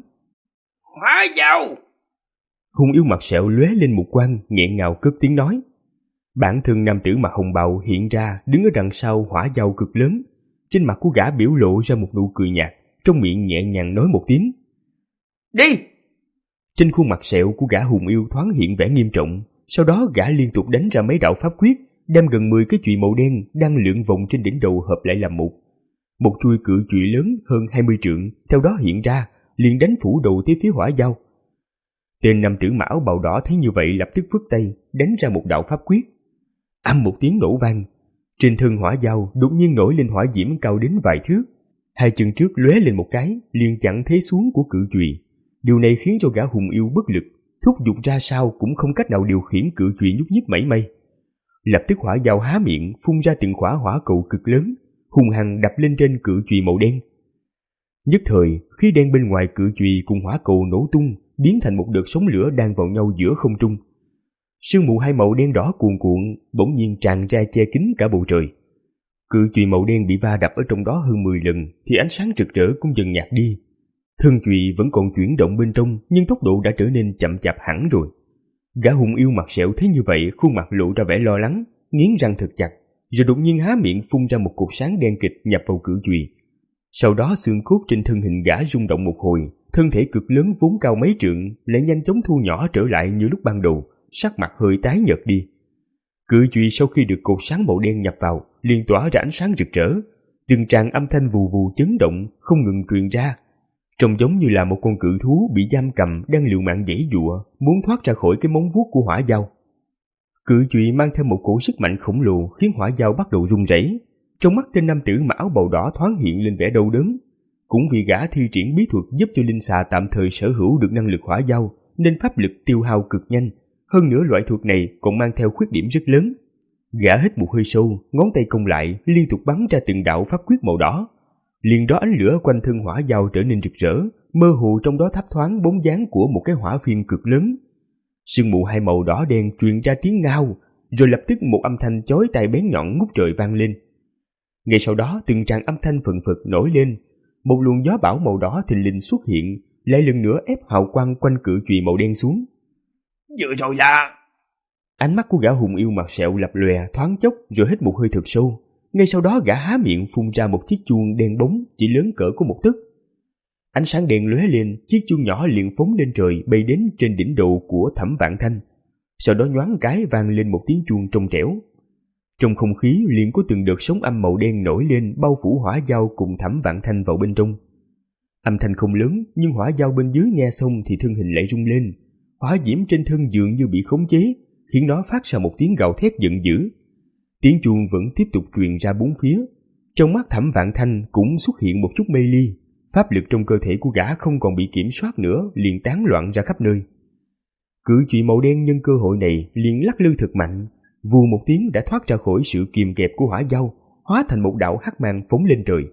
Hỏa dao! Hùng yêu mặt sẹo lóe lên một quang, nghẹn ngào cất tiếng nói. Bản thân nam tử mặt hồng bào hiện ra, đứng ở đằng sau hỏa dao cực lớn. Trên mặt của gã biểu lộ ra một nụ cười nhạt, trong miệng nhẹ nhàng nói một tiếng. Đi! Trên khuôn mặt sẹo của gã hùng yêu thoáng hiện vẻ nghiêm trọng, sau đó gã liên tục đánh ra mấy đạo pháp quyết, đem gần mười cái chùy màu đen đang lượn vòng trên đỉnh đầu hợp lại làm một. Một chuôi cự chùy lớn hơn hai mươi trượng, theo đó hiện ra, liền đánh phủ đầu tới phía hỏa dao. Tên nam tử mão bào đỏ thấy như vậy lập tức phất tay, đánh ra một đạo pháp quyết. Âm một tiếng nổ vang, trên thân hỏa dao đột nhiên nổi lên hỏa diễm cao đến vài thước. Hai chân trước lóe lên một cái, liền chặn thế xuống của cự chùy. Điều này khiến cho gã hùng yêu bất lực, thúc giục ra sao cũng không cách nào điều khiển cự chùy nhúc nhích mảy may. Lập tức hỏa dao há miệng phun ra từng quả hỏa cầu cực lớn, hung hăng đập lên trên cự chùy màu đen. Nhất thời, khí đen bên ngoài cự chùy cùng hỏa cầu nổ tung, biến thành một đợt sóng lửa đang vào nhau giữa không trung. Sương mù hai màu đen đỏ cuồn cuộn bỗng nhiên tràn ra che kín cả bầu trời. Cự chùy màu đen bị va đập ở trong đó hơn mười lần thì ánh sáng rực rỡ cũng dần nhạt đi. Thân chùy vẫn còn chuyển động bên trong, nhưng tốc độ đã trở nên chậm chạp hẳn rồi. Gã hùng yêu mặt sẹo thấy như vậy, khuôn mặt lộ ra vẻ lo lắng, nghiến răng thật chặt, rồi đột nhiên há miệng phun ra một cột sáng đen kịt nhập vào cự chùy. Sau đó xương cốt trên thân hình gã rung động một hồi, thân thể cực lớn vốn cao mấy trượng lại nhanh chóng thu nhỏ trở lại như lúc ban đầu, sắc mặt hơi tái nhợt đi. Cự chùy sau khi được cột sáng màu đen nhập vào, liền tỏa ra ánh sáng rực rỡ, từng tràng âm thanh vù vù chấn động không ngừng truyền ra, trông giống như là một con cự thú bị giam cầm đang liều mạng giãy giụa, muốn thoát ra khỏi cái móng vuốt của hỏa dao. Cự chùy mang theo một cổ sức mạnh khổng lồ khiến hỏa dao bắt đầu rung rẩy. Trong mắt tên nam tử mặc áo bào đỏ thoáng hiện lên vẻ đau đớn. Cũng vì gã thi triển bí thuật giúp cho linh xà tạm thời sở hữu được năng lực hỏa dao, nên pháp lực tiêu hao cực nhanh. Hơn nữa loại thuật này còn mang theo khuyết điểm rất lớn. Gã hít một hơi sâu, ngón tay cong lại, liên tục bắn ra từng đạo pháp quyết màu đỏ. Liền đó ánh lửa quanh thân hỏa dao trở nên rực rỡ, mơ hồ trong đó thấp thoáng bóng dáng của một cái hỏa phiên cực lớn. Sương mù hai màu đỏ đen truyền ra tiếng ngao, rồi lập tức một âm thanh chói tai bén nhọn ngút trời vang lên. Ngay sau đó từng tràng âm thanh phừng phực nổi lên, một luồng gió bão màu đỏ thình lình xuất hiện, lại lần nữa ép hào quang quanh cự chùy màu đen xuống. Vừa rồi là... Ánh mắt của gã hùng yêu mặt sẹo lập lòe thoáng chốc rồi hít một hơi thật sâu. Ngay sau đó gã há miệng phun ra một chiếc chuông đen bóng chỉ lớn cỡ của một tấc. Ánh sáng đen lóe lên, chiếc chuông nhỏ liền phóng lên trời bay đến trên đỉnh đầu của Thẩm Vạn Thanh. Sau đó nhoáng cái vang lên một tiếng chuông trong trẻo. Trong không khí liền có từng đợt sóng âm màu đen nổi lên bao phủ hỏa dao cùng Thẩm Vạn Thanh vào bên trong. Âm thanh không lớn nhưng hỏa dao bên dưới nghe xong thì thân hình lại rung lên. Hỏa diễm trên thân dường như bị khống chế, khiến nó phát ra một tiếng gào thét giận dữ. Tiếng chuông vẫn tiếp tục truyền ra bốn phía. Trong mắt Thẩm Vạn Thanh cũng xuất hiện một chút mê ly. Pháp lực trong cơ thể của gã không còn bị kiểm soát nữa, liền tán loạn ra khắp nơi. Cự chùy màu đen nhân cơ hội này liền lắc lư thật mạnh, vù một tiếng đã thoát ra khỏi sự kìm kẹp của hỏa dao, hóa thành một đạo hắc mang phóng lên trời.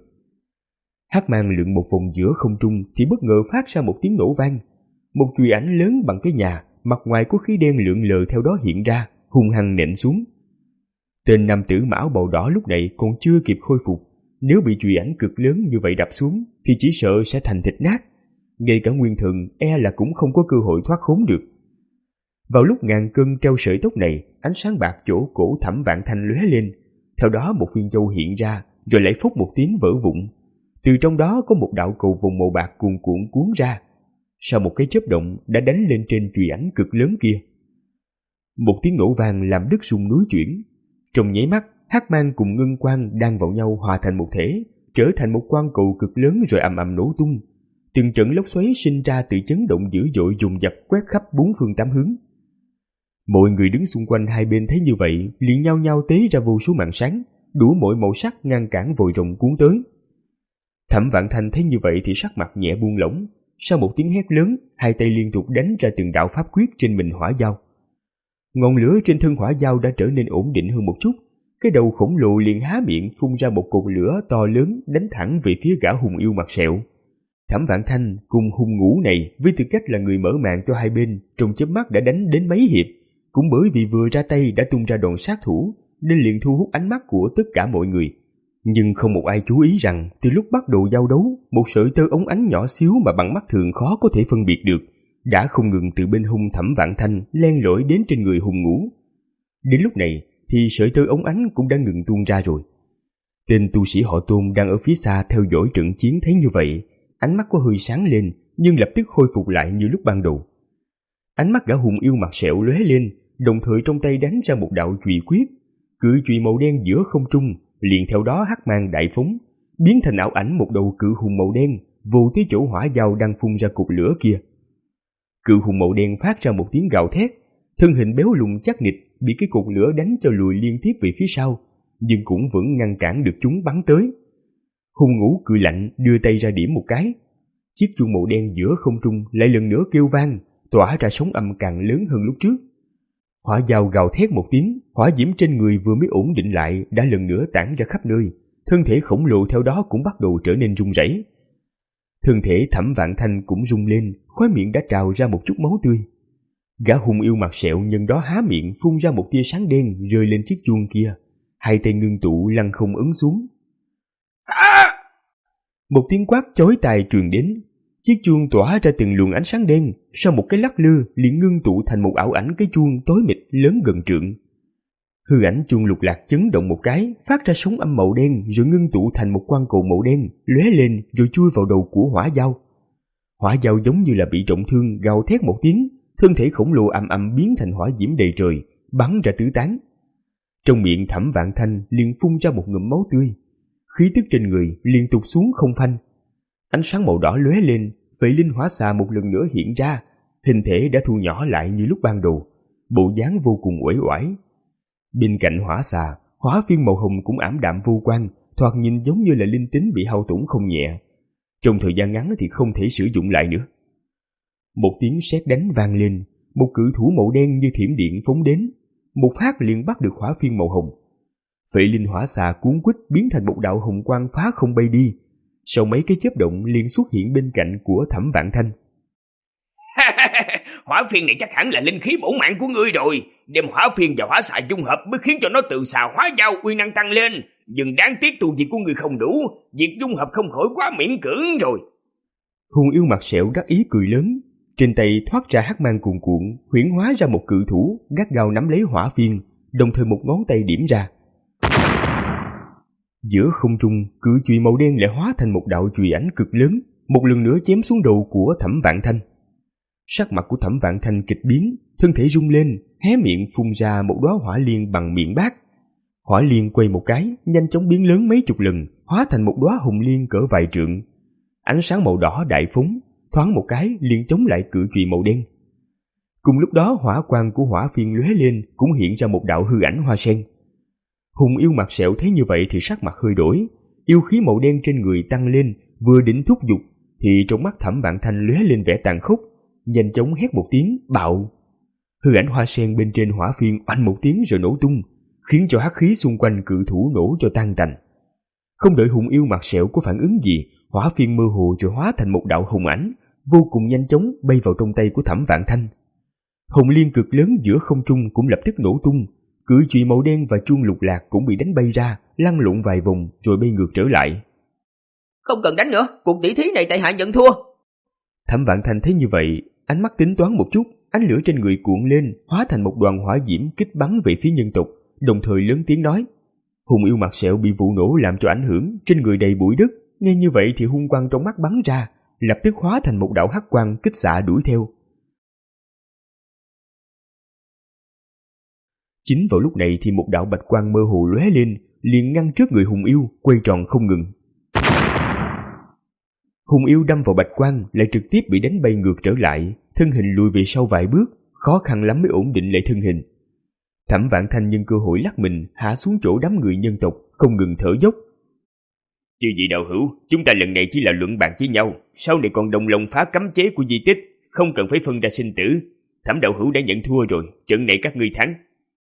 Hắc mang lượn một vòng giữa không trung thì bất ngờ phát ra một tiếng nổ vang. Một chùy ảnh lớn bằng cái nhà, mặt ngoài có khí đen lượn lờ theo đó hiện ra, hung hăng nện xuống. Tên nam tử mão bầu đỏ lúc này còn chưa kịp khôi phục, nếu bị chùy ảnh cực lớn như vậy đập xuống thì chỉ sợ sẽ thành thịt nát. Ngay cả nguyên thần e là cũng không có cơ hội thoát khốn được. Vào lúc ngàn cân treo sợi tóc này, ánh sáng bạc chỗ cổ Thẩm Vạn Thanh lóe lên, theo đó một viên châu hiện ra, rồi lại phốc một tiếng vỡ vụn. Từ trong đó có một đạo cầu vồng màu bạc cuồn cuộn cuốn ra, sau một cái chớp động đã đánh lên trên chùy ảnh cực lớn kia. Một tiếng nổ vang làm đất rung núi chuyển. Trong nháy mắt, hắc mang cùng ngân quang đang vào nhau hòa thành một thể, trở thành một quang cầu cực lớn rồi ầm ầm nổ tung. Từng trận lốc xoáy sinh ra từ chấn động dữ dội dồn dập quét khắp bốn phương tám hướng. Mọi người đứng xung quanh hai bên thấy như vậy, liền nhao nhao tế ra vô số màn sáng, đủ mọi màu sắc ngăn cản vòi rồng cuốn tới. Thẩm Vạn Thanh thấy như vậy thì sắc mặt nhẹ buông lỏng, sau một tiếng hét lớn, hai tay liên tục đánh ra từng đạo pháp quyết trên mình hỏa dao. Ngọn lửa trên thân hỏa dao đã trở nên ổn định hơn một chút, cái đầu khổng lồ liền há miệng phun ra một cột lửa to lớn đánh thẳng về phía gã hùng yêu mặt sẹo. Thẩm Vạn Thanh cùng hùng ngũ này với tư cách là người mở màn cho hai bên, trong chớp mắt đã đánh đến mấy hiệp, cũng bởi vì vừa ra tay đã tung ra đòn sát thủ nên liền thu hút ánh mắt của tất cả mọi người. Nhưng không một ai chú ý rằng từ lúc bắt đầu giao đấu, một sợi tơ ống ánh nhỏ xíu mà bằng mắt thường khó có thể phân biệt được đã không ngừng từ bên hông Thẩm Vạn Thanh len lỏi đến trên người hùng ngũ. Đến lúc này thì sợi tơ ống ánh cũng đã ngừng tuôn ra rồi. Tên tu sĩ họ Tôn đang ở phía xa theo dõi trận chiến thấy như vậy, ánh mắt có hơi sáng lên nhưng lập tức khôi phục lại như lúc ban đầu. Ánh mắt gã hùng yêu mặt sẹo lóe lên, đồng thời trong tay đánh ra một đạo chùy quyết, cự chùy màu đen giữa không trung, liền theo đó hắc mang đại phóng, biến thành ảo ảnh một đầu cự hùng màu đen, vồ tới chỗ hỏa dao đang phun ra cục lửa kia. Cự hùng màu đen phát ra một tiếng gào thét, thân hình béo lùn chắc nịch bị cái cục lửa đánh cho lùi liên tiếp về phía sau, nhưng cũng vẫn ngăn cản được chúng bắn tới. Hùng ngũ cười lạnh đưa tay ra điểm một cái, chiếc chuông màu đen giữa không trung lại lần nữa kêu vang, tỏa ra sóng âm càng lớn hơn lúc trước. Hỏa dao gào thét một tiếng, hỏa diễm trên người vừa mới ổn định lại đã lần nữa tản ra khắp nơi, thân thể khổng lồ theo đó cũng bắt đầu trở nên run rẩy. Thân thể Thẩm Vạn Thanh cũng rung lên, khóe miệng đã trào ra một chút máu tươi. Gã hùng yêu mặt sẹo nhân đó há miệng phun ra một tia sáng đen rơi lên chiếc chuông kia, hai tay ngưng tụ lăng không ấn xuống. À! Một tiếng quát chói tai truyền đến, chiếc chuông tỏa ra từng luồng ánh sáng đen, sau một cái lắc lư liền ngưng tụ thành một ảo ảnh cái chuông tối mịt lớn gần trượng. Hư ảnh chuông lục lạc chấn động một cái, phát ra sóng âm màu đen rồi ngưng tụ thành một quang cầu màu đen, lóe lên rồi chui vào đầu của hỏa dao. Hỏa dao giống như là bị trọng thương, gào thét một tiếng, thân thể khổng lồ ầm ầm biến thành hỏa diễm đầy trời, bắn ra tứ tán. Trong miệng Thẩm Vạn Thanh liền phun ra một ngụm máu tươi, khí tức trên người liên tục xuống không phanh. Ánh sáng màu đỏ lóe lên, vậy linh hỏa xà một lần nữa hiện ra, hình thể đã thu nhỏ lại như lúc ban đầu, bộ dáng vô cùng uể oải. Bên cạnh hỏa xà, hỏa phiên màu hồng cũng ảm đạm vô quang, thoạt nhìn giống như là linh tính bị hao tổn không nhẹ. Trong thời gian ngắn thì không thể sử dụng lại nữa. Một tiếng sét đánh vang lên, một cự thủ màu đen như thiểm điện phóng đến, một phát liền bắt được hỏa phiên màu hồng. Phệ linh hỏa xà cuốn quýt biến thành một đạo hồng quang phá không bay đi. Sau mấy cái chớp động liền xuất hiện bên cạnh của Thẩm Vạn Thanh. Hỏa phiên này chắc hẳn là linh khí bổ mạng của ngươi rồi. Đem hỏa phiên và hỏa xạ dung hợp mới khiến cho nó từ xà hóa dao uy năng tăng lên. Nhưng đáng tiếc tu vi của ngươi không đủ, việc dung hợp không khỏi quá miễn cưỡng rồi. Hùng yêu mặt sẹo đắc ý cười lớn, trên tay thoát ra hắc mang cuồn cuộn, huyễn hóa ra một cự thủ gắt gao nắm lấy hỏa phiên, đồng thời một ngón tay điểm ra. Giữa không trung, cự chùy màu đen lại hóa thành một đạo chùy ảnh cực lớn, một lần nữa chém xuống đầu của Thẩm Vạn Thanh. Sắc mặt của Thẩm Vạn Thanh kịch biến, thân thể rung lên, hé miệng phun ra một đóa hỏa liên bằng miệng bát. Hỏa liên quay một cái, nhanh chóng biến lớn mấy chục lần, hóa thành một đóa hồng liên cỡ vài trượng. Ánh sáng màu đỏ đại phóng, thoáng một cái liền chống lại cự chùy màu đen. Cùng lúc đó hỏa quang của hỏa phiên lóe lên, cũng hiện ra một đạo hư ảnh hoa sen. Hùng yêu mặt sẹo thấy như vậy thì sắc mặt hơi đổi, yêu khí màu đen trên người tăng lên, vừa định thúc giục thì trong mắt Thẩm Vạn Thanh lóe lên vẻ tàn khốc, nhanh chóng hét một tiếng bạo. Hư ảnh hoa sen bên trên hỏa phiên oanh một tiếng rồi nổ tung, khiến cho hắc khí xung quanh cự thủ nổ cho tan tành. Không đợi Hùng yêu mặt sẹo có phản ứng gì, hỏa phiên mơ hồ rồi hóa thành một đạo hồng ảnh, vô cùng nhanh chóng bay vào trong tay của Thẩm Vạn Thanh. Hồng liên cực lớn giữa không trung cũng lập tức nổ tung, cự chùy màu đen và chuông lục lạc cũng bị đánh bay ra, lăn lộn vài vòng rồi bay ngược trở lại. Không cần đánh nữa, cuộc tỷ thí này tại hạ nhận thua. Thẩm Vạn Thanh thấy như vậy, ánh mắt tính toán một chút, ánh lửa trên người cuộn lên, hóa thành một đoàn hỏa diễm kích bắn về phía nhân tộc, đồng thời lớn tiếng nói. Hùng yêu mặt sẹo bị vụ nổ làm cho ảnh hưởng, trên người đầy bụi đất, nghe như vậy thì hung quang trong mắt bắn ra, lập tức hóa thành một đạo hắc quang kích xạ đuổi theo. Chính vào lúc này thì một đạo bạch quang mơ hồ lóe lên, liền ngăn trước người Hùng yêu, quay tròn không ngừng. Hùng yêu đâm vào bạch quang, lại trực tiếp bị đánh bay ngược trở lại, thân hình lùi về sau vài bước, khó khăn lắm mới ổn định lại thân hình. Thẩm Vạn Thanh nhân cơ hội lắc mình hạ xuống chỗ đám người nhân tộc, không ngừng thở dốc. Chư vị đạo hữu, chúng ta lần này chỉ là luận bàn với nhau, sau này còn đồng lòng phá cấm chế của di tích, không cần phải phân ra sinh tử. Thẩm đạo hữu đã nhận thua rồi, trận này các ngươi thắng.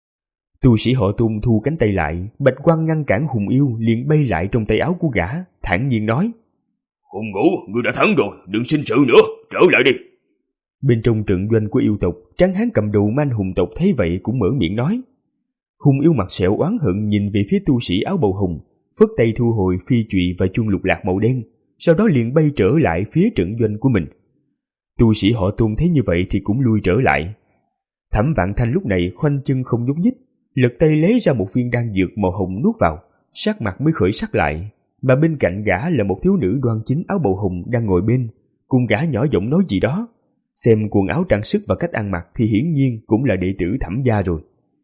Tu sĩ họ Tôn thu cánh tay lại, bạch quang ngăn cản Hùng yêu liền bay lại trong tay áo của gã, thản nhiên nói. Hùng Ngũ, ngươi đã thắng rồi, đừng sinh sự nữa, trở lại đi. Bên trong trận doanh của yêu tộc, tráng hán cầm đầu Man Hùng tộc thấy vậy cũng mở miệng nói. Hùng yêu mặt sẹo oán hận nhìn về phía tu sĩ áo bào hồng, phất tay thu hồi phi chùy và chuông lục lạc màu đen, sau đó liền bay trở lại phía trận doanh của mình. Tu sĩ họ Tôn thấy như vậy thì cũng lui trở lại. Thẩm Vạn Thanh lúc này khoanh chân không nhúc nhích, lật tay lấy ra một viên đan dược màu hồng nuốt vào, sắc mặt mới khởi sắc lại, mà bên cạnh gã là một thiếu nữ đoan chính áo bào hồng đang ngồi bên, cùng gã nhỏ giọng nói gì đó. Xem quần áo trang sức và cách ăn mặc thì hiển nhiên cũng là đệ tử Thẩm gia rồi.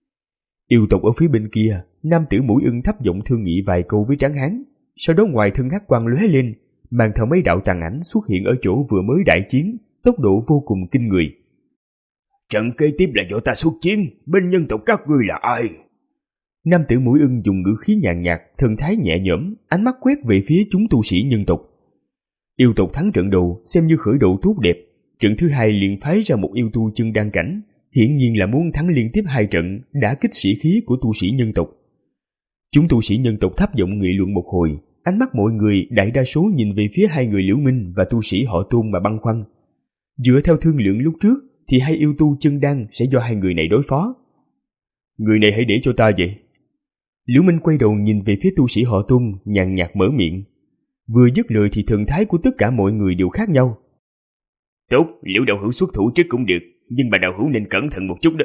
Yêu tộc ở phía bên kia, nam tử mũi ưng thấp giọng thương nghị vài câu với tráng hán, sau đó ngoài thân hắc quang lóe lên, mang theo mấy đạo tàn ảnh xuất hiện ở chỗ vừa mới đại chiến, tốc độ vô cùng kinh người. Trận kế tiếp là do ta xuất chiến, bên nhân tộc các ngươi là ai? Nam tử mũi ưng dùng ngữ khí nhàn nhạt, thần thái nhẹ nhõm, ánh mắt quét về phía chúng tu sĩ nhân tộc. Yêu tộc thắng trận đầu xem như khởi đầu tốt đẹp, trận thứ hai liền phái ra một yêu tu chân đan cảnh, hiển nhiên là muốn thắng liên tiếp hai trận, đã kích sĩ khí của tu sĩ nhân tộc. Chúng tu sĩ nhân tộc thấp giọng nghị luận một hồi, ánh mắt mọi người đại đa số nhìn về phía hai người Liễu Minh và tu sĩ họ Tôn mà băn khoăn. Dựa theo thương lượng lúc trước thì hai yêu tu chân đan sẽ do hai người này đối phó. Người này hãy để cho ta vậy. Liễu Minh quay đầu nhìn về phía tu sĩ họ Tôn, nhàn nhạt mở miệng. Vừa dứt lời thì thần thái của tất cả mọi người đều khác nhau. Tốt, Liễu đạo hữu xuất thủ trước cũng được, nhưng mà đạo hữu nên cẩn thận một chút đó.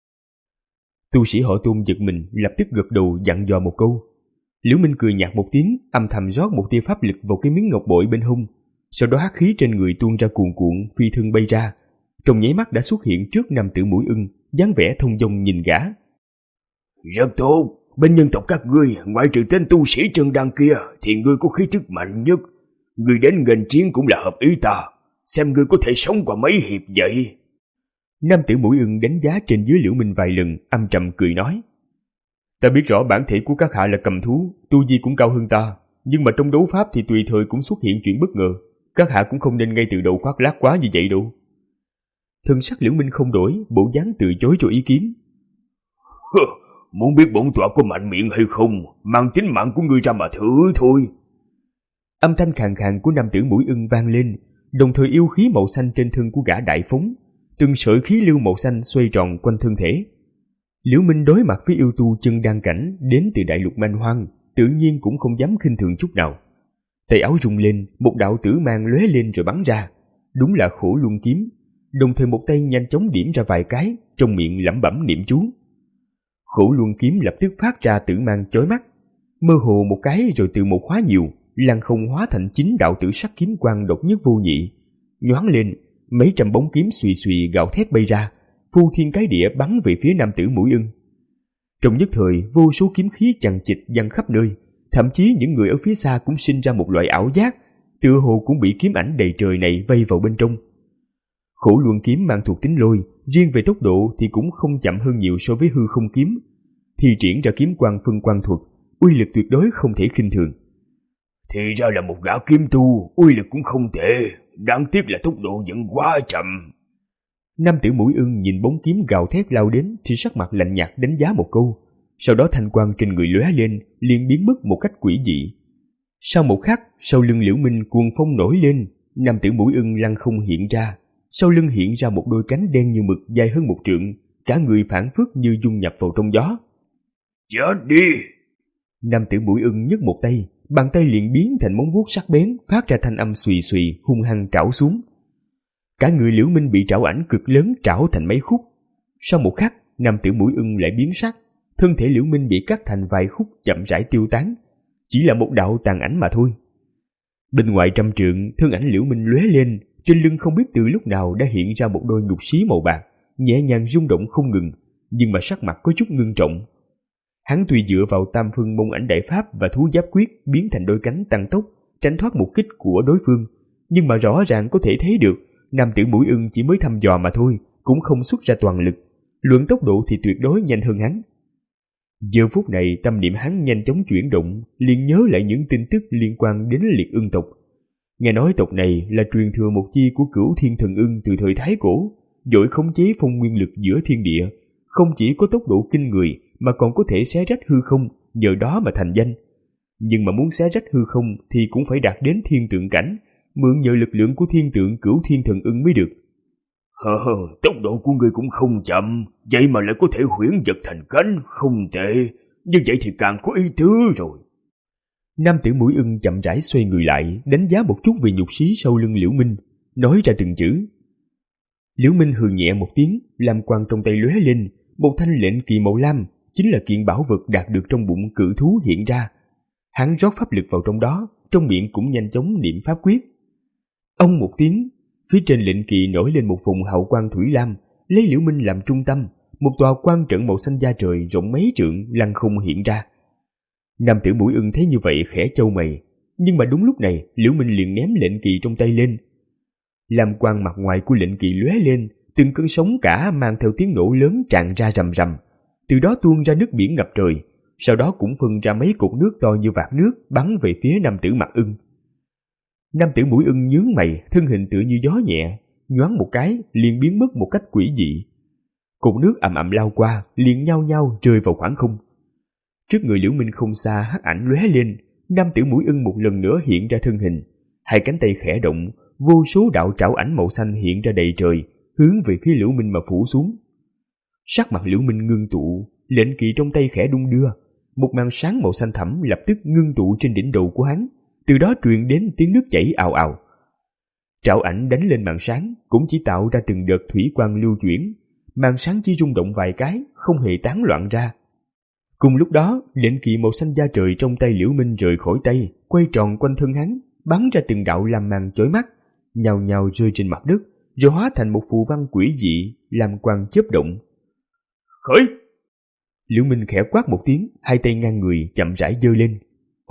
Tu sĩ họ Tôn giật mình, lập tức gật đầu dặn dò một câu. Liễu Minh cười nhạt một tiếng, âm thầm rót một tia pháp lực vào cái miếng ngọc bội bên hông, sau đó hắc khí trên người tuôn ra cuồn cuộn, phi thân bay ra, trong nháy mắt đã xuất hiện trước nam tử mũi ưng, dáng vẻ thông dong nhìn gã. Rất tốt, bên nhân tộc các ngươi, ngoại trừ tên tu sĩ chân đan kia, thì ngươi có khí thức mạnh nhất. Ngươi đến nghênh chiến cũng là hợp ý ta, xem ngươi có thể sống qua mấy hiệp vậy. Nam tử mũi ưng đánh giá trên dưới Liễu Minh vài lần, âm trầm cười nói. Ta biết rõ bản thể của các hạ là cầm thú, tu vi cũng cao hơn ta, nhưng mà trong đấu pháp thì tùy thời cũng xuất hiện chuyện bất ngờ, các hạ cũng không nên ngay từ đầu khoác lác quá như vậy đâu. Thân sắc Liễu Minh không đổi, bộ dáng từ chối cho ý kiến. Muốn biết bổn tọa có mạnh miệng hay không, mang tính mạng của ngươi ra mà thử thôi. Âm thanh khàn khàn của nam tử mũi ưng vang lên, đồng thời yêu khí màu xanh trên thân của gã đại phóng, từng sợi khí lưu màu xanh xoay tròn quanh thân thể. Liễu Minh đối mặt với yêu tu chân đan cảnh đến từ đại lục man hoang, tự nhiên cũng không dám khinh thường chút nào. Tay áo rung lên, một đạo tử mang lóe lên rồi bắn ra, đúng là Khổ Luân kiếm. Đồng thời một tay nhanh chóng điểm ra vài cái, trong miệng lẩm bẩm niệm chú. Khổ Luân kiếm lập tức phát ra tử mang chói mắt, mơ hồ một cái rồi từ một hóa nhiều, lăng không hóa thành chín đạo tử sắc kiếm quang độc nhất vô nhị. Nhoáng lên, mấy trăm bóng kiếm xùy xùy gào thét bay ra, phu thiên cái địa bắn về phía nam tử mũi ưng. Trong nhất thời, vô số kiếm khí chằng chịt văng khắp nơi, thậm chí những người ở phía xa cũng sinh ra một loại ảo giác, tựa hồ cũng bị kiếm ảnh đầy trời này vây vào bên trong. Khổ Luân kiếm mang thuộc tính lôi, riêng về tốc độ thì cũng không chậm hơn nhiều so với hư không kiếm. Thi triển ra kiếm quang phân quang thuật, uy lực tuyệt đối không thể khinh thường. Thì ra là một gã kiếm tu, uy lực cũng không tệ, đáng tiếc là tốc độ vẫn quá chậm. Nam tử mũi ưng nhìn bóng kiếm gào thét lao đến thì sắc mặt lạnh nhạt đánh giá một câu, sau đó thanh quang trên người lóe lên, liền biến mất một cách quỷ dị. Sau một khắc, sau lưng Liễu Minh cuồng phong nổi lên, nam tử mũi ưng lăng không hiện ra, sau lưng hiện ra một đôi cánh đen như mực dài hơn một trượng, cả người phảng phất như dung nhập vào trong gió. Chết đi! Nam tử mũi ưng nhấc một tay, bàn tay liền biến thành móng vuốt sắc bén, phát ra thanh âm xùy xùy, hung hăng trảo xuống. Cả người Liễu Minh bị trảo ảnh cực lớn trảo thành mấy khúc. Sau một khắc, nam tử mũi ưng lại biến sắc, thân thể Liễu Minh bị cắt thành vài khúc chậm rãi tiêu tán, chỉ là một đạo tàn ảnh mà thôi. Bên ngoài trăm trượng, thân ảnh Liễu Minh lóe lên, trên lưng không biết từ lúc nào đã hiện ra một đôi nhục xí màu bạc, nhẹ nhàng rung động không ngừng, nhưng mà sắc mặt có chút ngưng trọng. Hắn tuy dựa vào tam phương môn ảnh đại pháp và thú giáp quyết biến thành đôi cánh tăng tốc, tránh thoát một kích của đối phương, nhưng mà rõ ràng có thể thấy được nam tử mũi ưng chỉ mới thăm dò mà thôi, cũng không xuất ra toàn lực. Luận tốc độ thì tuyệt đối nhanh hơn hắn. Giờ phút này tâm niệm hắn nhanh chóng chuyển động, liền nhớ lại những tin tức liên quan đến liệt ưng tộc. Nghe nói tộc này là truyền thừa một chi của Cửu Thiên Thần Ưng từ thời Thái Cổ, giỏi khống chế phong nguyên lực giữa thiên địa, không chỉ có tốc độ kinh người mà còn có thể xé rách hư không, nhờ đó mà thành danh. Nhưng mà muốn xé rách hư không thì cũng phải đạt đến thiên tượng cảnh, mượn nhờ lực lượng của thiên tượng Cửu Thiên Thần Ưng mới được. Hờ hờ, tốc độ của ngươi cũng không chậm, vậy mà lại có thể huyễn vật thành cánh, không tệ, như vậy thì càng có ý tứ rồi. Nam tử mũi ưng chậm rãi xoay người lại, đánh giá một chút về nhục xí sau lưng Liễu Minh, nói ra từng chữ. Liễu Minh hừ nhẹ một tiếng, lam quang trong tay lóe lên, một thanh lệnh kỳ màu lam, chính là kiện bảo vật đạt được trong bụng cự thú hiện ra. Hắn rót pháp lực vào trong đó, trong miệng cũng nhanh chóng niệm pháp quyết. Ông một tiếng, phía trên lệnh kỳ nổi lên một vùng hào quang thủy lam, lấy Liễu Minh làm trung tâm, một tòa quan trận màu xanh da trời rộng mấy trượng lăng không hiện ra. Nam tử mũi ưng thấy như vậy khẽ chau mày, nhưng mà đúng lúc này Liễu Minh liền ném lệnh kỳ trong tay lên. Lam quang mặt ngoài của lệnh kỳ lóe lên, từng cơn sóng cả mang theo tiếng nổ lớn tràn ra rầm rầm, từ đó tuôn ra nước biển ngập trời, sau đó cũng phân ra mấy cột nước to như vạc nước bắn về phía nam tử mặt ưng. Nam tử mũi ưng nhướng mày, thân hình tựa như gió nhẹ, nhoáng một cái liền biến mất một cách quỷ dị. Cột nước ầm ầm lao qua, liền nhao nhao rơi vào khoảng không. Trước người Liễu Minh không xa hắc ảnh lóe lên, nam tử mũi ưng một lần nữa hiện ra thân hình, hai cánh tay khẽ động, vô số đạo trảo ảnh màu xanh hiện ra đầy trời, hướng về phía Liễu Minh mà phủ xuống. Sắc mặt Liễu Minh ngưng tụ, lệnh kỳ trong tay khẽ đung đưa, một màn sáng màu xanh thẳm lập tức ngưng tụ trên đỉnh đầu của hắn, từ đó truyền đến tiếng nước chảy ào ào. Trảo ảnh đánh lên màn sáng cũng chỉ tạo ra từng đợt thủy quang lưu chuyển, màn sáng chỉ rung động vài cái, không hề tán loạn ra. Cùng lúc đó, lệnh kỳ màu xanh da trời trong tay Liễu Minh rời khỏi tay, quay tròn quanh thân hắn, bắn ra từng đạo lam mang chói mắt, nhào nhào rơi trên mặt đất, rồi hóa thành một phù văn quỷ dị, làm quang chớp động. Khởi! Liễu Minh khẽ quát một tiếng, hai tay ngang người chậm rãi giơ lên.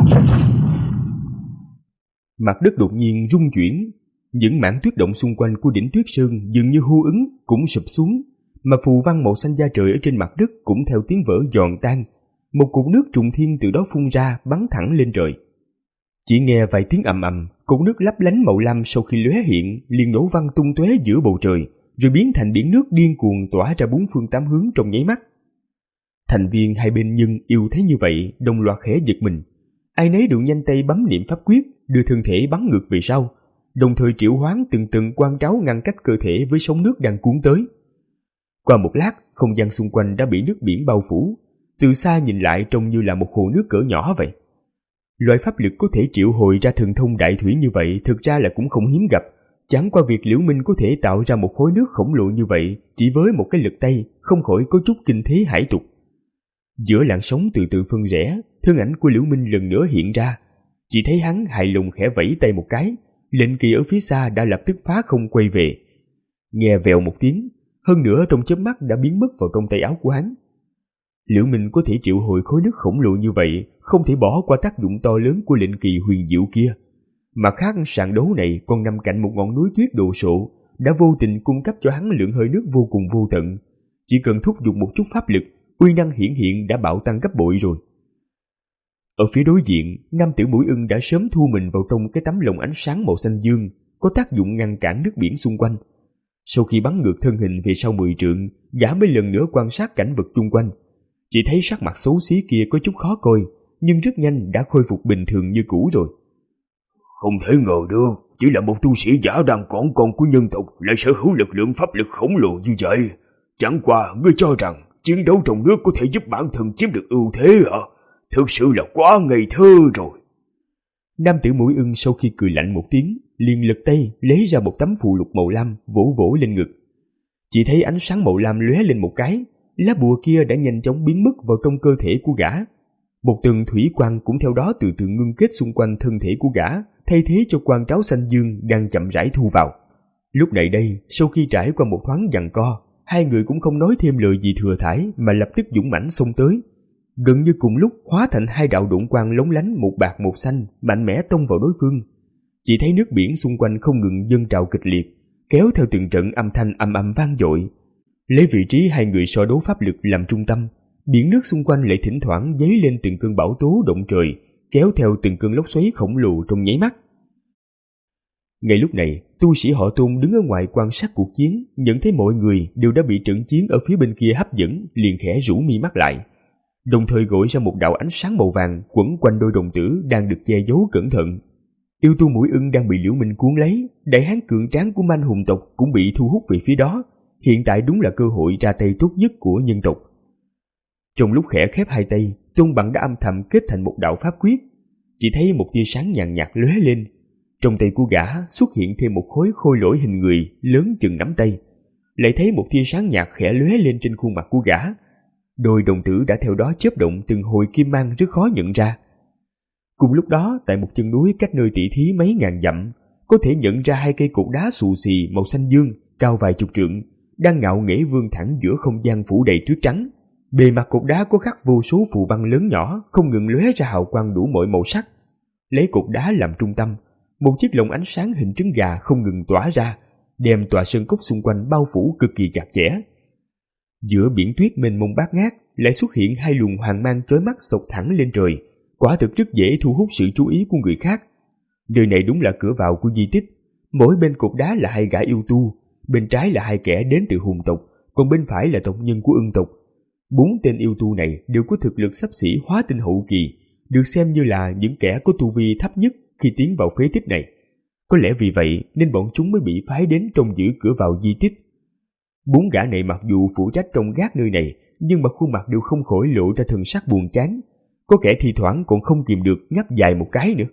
Mặt đất đột nhiên rung chuyển, những mảng tuyết động xung quanh của đỉnh Tuyết Sơn dường như hô ứng cũng sụp xuống, mà phù văn màu xanh da trời ở trên mặt đất cũng theo tiếng vỡ giòn tan, một cột nước trùng thiên từ đó phun ra bắn thẳng lên trời. Chỉ nghe vài tiếng ầm ầm, cột nước lấp lánh màu lam sau khi lóe hiện liền nổ văng tung tóe giữa bầu trời, rồi biến thành biển nước điên cuồng tỏa ra bốn phương tám hướng trong nháy mắt. Thành viên hai bên nhân yêu thấy như vậy đồng loạt khẽ giật mình, Ai nấy đều nhanh tay bấm niệm pháp quyết, đưa thân thể bắn ngược về sau, đồng thời triệu hoán từng từng quan tráo ngăn cách cơ thể với sóng nước đang cuốn tới. Qua một lát, không gian xung quanh đã bị nước biển bao phủ, từ xa nhìn lại trông như là một hồ nước cỡ nhỏ vậy. Loại pháp lực có thể triệu hồi ra thần thông đại thủy như vậy thực ra là cũng không hiếm gặp, chẳng qua việc Liễu Minh có thể tạo ra một khối nước khổng lồ như vậy chỉ với một cái lực tay không khỏi có chút kinh thế hải tục. Giữa làn sóng từ từ phân rẽ, thân ảnh của Liễu Minh lần nữa hiện ra, chỉ thấy hắn hài lòng khẽ vẫy tay một cái, lệnh kỳ ở phía xa đã lập tức phá không quay về. Nghe vèo một tiếng, hơn nữa trong chớp mắt đã biến mất vào trong tay áo của hắn. Liễu Minh có thể triệu hồi khối nước khổng lồ như vậy, không thể bỏ qua tác dụng to lớn của lệnh kỳ huyền diệu kia. Mặt khác, sàn đấu này còn nằm cạnh một ngọn núi tuyết đồ sộ, đã vô tình cung cấp cho hắn lượng hơi nước vô cùng vô tận. Chỉ cần thúc giục một chút pháp lực, uy năng hiển hiện đã bạo tăng gấp bội rồi. Ở phía đối diện, nam tử mũi ưng đã sớm thu mình vào trong cái tấm lồng ánh sáng màu xanh dương, có tác dụng ngăn cản nước biển xung quanh. Sau khi bắn ngược thân hình về sau mười trượng, gã mới lần nữa quan sát cảnh vật chung quanh. Chỉ thấy sắc mặt xấu xí kia có chút khó coi, nhưng rất nhanh đã khôi phục bình thường như cũ rồi. Không thể ngờ được, chỉ là một tu sĩ giả đang còn con của nhân tộc lại sở hữu lực lượng pháp lực khổng lồ như vậy. Chẳng qua ngươi cho rằng chiến đấu trong nước có thể giúp bản thân chiếm được ưu thế hả? Thực sự là quá ngây thơ rồi. Nam tử mũi ưng sau khi cười lạnh một tiếng, liền lật tay lấy ra một tấm phù lục màu lam vỗ vỗ lên ngực. Chỉ thấy ánh sáng màu lam lóe lên một cái, lá bùa kia đã nhanh chóng biến mất vào trong cơ thể của gã. Một tầng thủy quang cũng theo đó từ từ ngưng kết xung quanh thân thể của gã, thay thế cho quang tráo xanh dương đang chậm rãi thu vào. Lúc này đây, sau khi trải qua một thoáng giằng co, hai người cũng không nói thêm lời gì thừa thãi mà lập tức dũng mãnh xông tới. Gần như cùng lúc hóa thành hai đạo độn quang lóng lánh một bạc một xanh, mạnh mẽ tông vào đối phương. Chỉ thấy nước biển xung quanh không ngừng dâng trào kịch liệt, kéo theo từng trận âm thanh ầm ầm vang dội. Lấy vị trí hai người so đấu pháp lực làm trung tâm, biển nước xung quanh lại thỉnh thoảng dấy lên từng cơn bão tố động trời, kéo theo từng cơn lốc xoáy khổng lồ trong nháy mắt. Ngay lúc này, tu sĩ họ Tôn đứng ở ngoài quan sát cuộc chiến, nhận thấy mọi người đều đã bị trận chiến ở phía bên kia hấp dẫn, liền khẽ rũ mi mắt lại, đồng thời gọi ra một đạo ánh sáng màu vàng quẩn quanh đôi đồng tử đang được che giấu cẩn thận. Yêu tu mũi ưng đang bị Liễu Minh cuốn lấy, đại hán cường tráng của manh hùng tộc cũng bị thu hút về phía đó. Hiện tại đúng là cơ hội ra tay tốt nhất của nhân tộc. Trong lúc khẽ khép hai tay, Tôn Bằng đã âm thầm kết thành một đạo pháp quyết. Chỉ thấy một tia sáng nhàn nhạt lóe lên. Trong tay của gã xuất hiện thêm một khối khôi lỗi hình người lớn chừng nắm tay. Lại thấy một tia sáng nhạt khẽ lóe lên trên khuôn mặt của gã. Đôi đồng tử đã theo đó chớp động từng hồi kim mang rất khó nhận ra. Cùng lúc đó, tại một chân núi cách nơi tỷ thí mấy ngàn dặm, có thể nhận ra hai cây cột đá xù xì màu xanh dương, cao vài chục trượng, đang ngạo nghễ vươn thẳng giữa không gian phủ đầy tuyết trắng. Bề mặt cột đá có khắc vô số phù văn lớn nhỏ, không ngừng lóe ra hào quang đủ mọi màu sắc. Lấy cột đá làm trung tâm, một chiếc lồng ánh sáng hình trứng gà không ngừng tỏa ra, đem tòa sơn cốc xung quanh bao phủ cực kỳ chặt chẽ. Giữa biển tuyết mênh mông bát ngát lại xuất hiện hai luồng hoàng mang chói mắt xộc thẳng lên trời, quả thực rất dễ thu hút sự chú ý của người khác. Nơi này đúng là cửa vào của di tích, mỗi bên cột đá là hai gã yêu tu, bên trái là hai kẻ đến từ hùng tộc, còn bên phải là tộc nhân của ưng tộc. Bốn tên yêu tu này đều có thực lực xấp xỉ hóa tinh hậu kỳ, được xem như là những kẻ có tu vi thấp nhất khi tiến vào phế tích này. Có lẽ vì vậy nên bọn chúng mới bị phái đến trông giữ cửa vào di tích. Bốn gã này mặc dù phụ trách trông gác nơi này, nhưng mà khuôn mặt đều không khỏi lộ ra thần sắc buồn chán. Có kẻ thi thoảng còn không kìm được ngáp dài một cái nữa.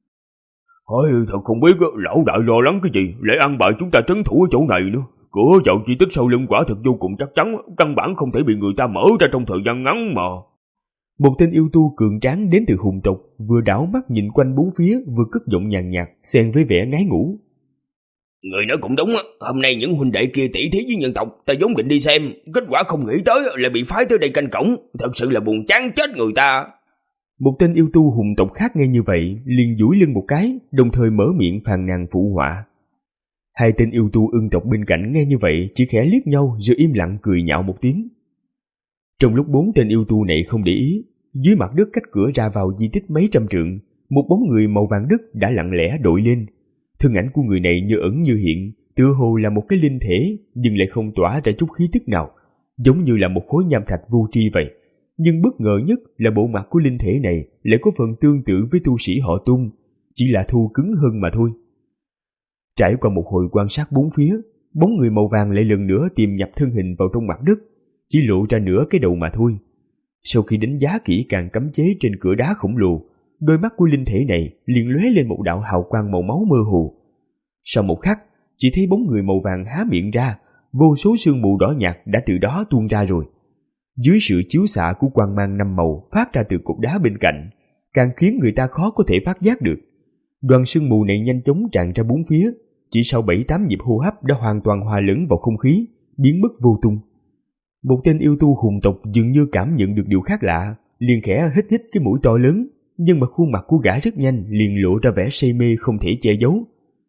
Ôi, thật không biết lão đại lo lắng cái gì, lại ăn bại chúng ta trấn thủ ở chỗ này nữa. Cửa vào di tích sau lưng quả thực vô cùng chắc chắn, căn bản không thể bị người ta mở ra trong thời gian ngắn mà. Một tên yêu tu cường tráng đến từ hùng tộc vừa đảo mắt nhìn quanh bốn phía, vừa cất giọng nhàn nhạt xen với vẻ ngái ngủ. Người nói cũng đúng, hôm nay những huynh đệ kia tỷ thí với nhân tộc, ta vốn định đi xem, kết quả không nghĩ tới lại bị phái tới đây canh cổng, thật sự là buồn chán chết người ta. Một tên yêu tu hùng tộc khác nghe như vậy, liền duỗi lưng một cái, đồng thời mở miệng phàn nàn phụ họa. Hai tên yêu tu ưng tộc bên cạnh nghe như vậy, chỉ khẽ liếc nhau rồi im lặng cười nhạo một tiếng. Trong lúc bốn tên yêu tu này không để ý, dưới mặt đất cách cửa ra vào di tích mấy trăm trượng, một bóng người màu vàng đất đã lặng lẽ đội lên. Thân ảnh của người này như ẩn như hiện, tựa hồ là một cái linh thể, nhưng lại không tỏa ra chút khí tức nào, giống như là một khối nham thạch vô tri vậy. Nhưng bất ngờ nhất là bộ mặt của linh thể này lại có phần tương tự với tu sĩ họ Tung, chỉ là thu cứng hơn mà thôi. Trải qua một hồi quan sát bốn phía, bóng người màu vàng lại lần nữa tìm nhập thân hình vào trong mặt đất, chỉ lộ ra nửa cái đầu mà thôi. Sau khi đánh giá kỹ càng cấm chế trên cửa đá khổng lồ, đôi mắt của linh thể này liền lóe lên một đạo hào quang màu máu mơ hồ. Sau một khắc, chỉ thấy bóng người màu vàng há miệng ra, vô số sương mù đỏ nhạt đã từ đó tuôn ra rồi. Dưới sự chiếu xạ của quang mang năm màu phát ra từ cục đá bên cạnh, càng khiến người ta khó có thể phát giác được. Đoàn sương mù này nhanh chóng tràn ra bốn phía, chỉ sau bảy tám nhịp hô hấp đã hoàn toàn hòa lẫn vào không khí, biến mất vô tung. Một tên yêu tu hùng tộc dường như cảm nhận được điều khác lạ, liền khẽ hít hít cái mũi to lớn, nhưng mà khuôn mặt của gã rất nhanh liền lộ ra vẻ say mê không thể che giấu.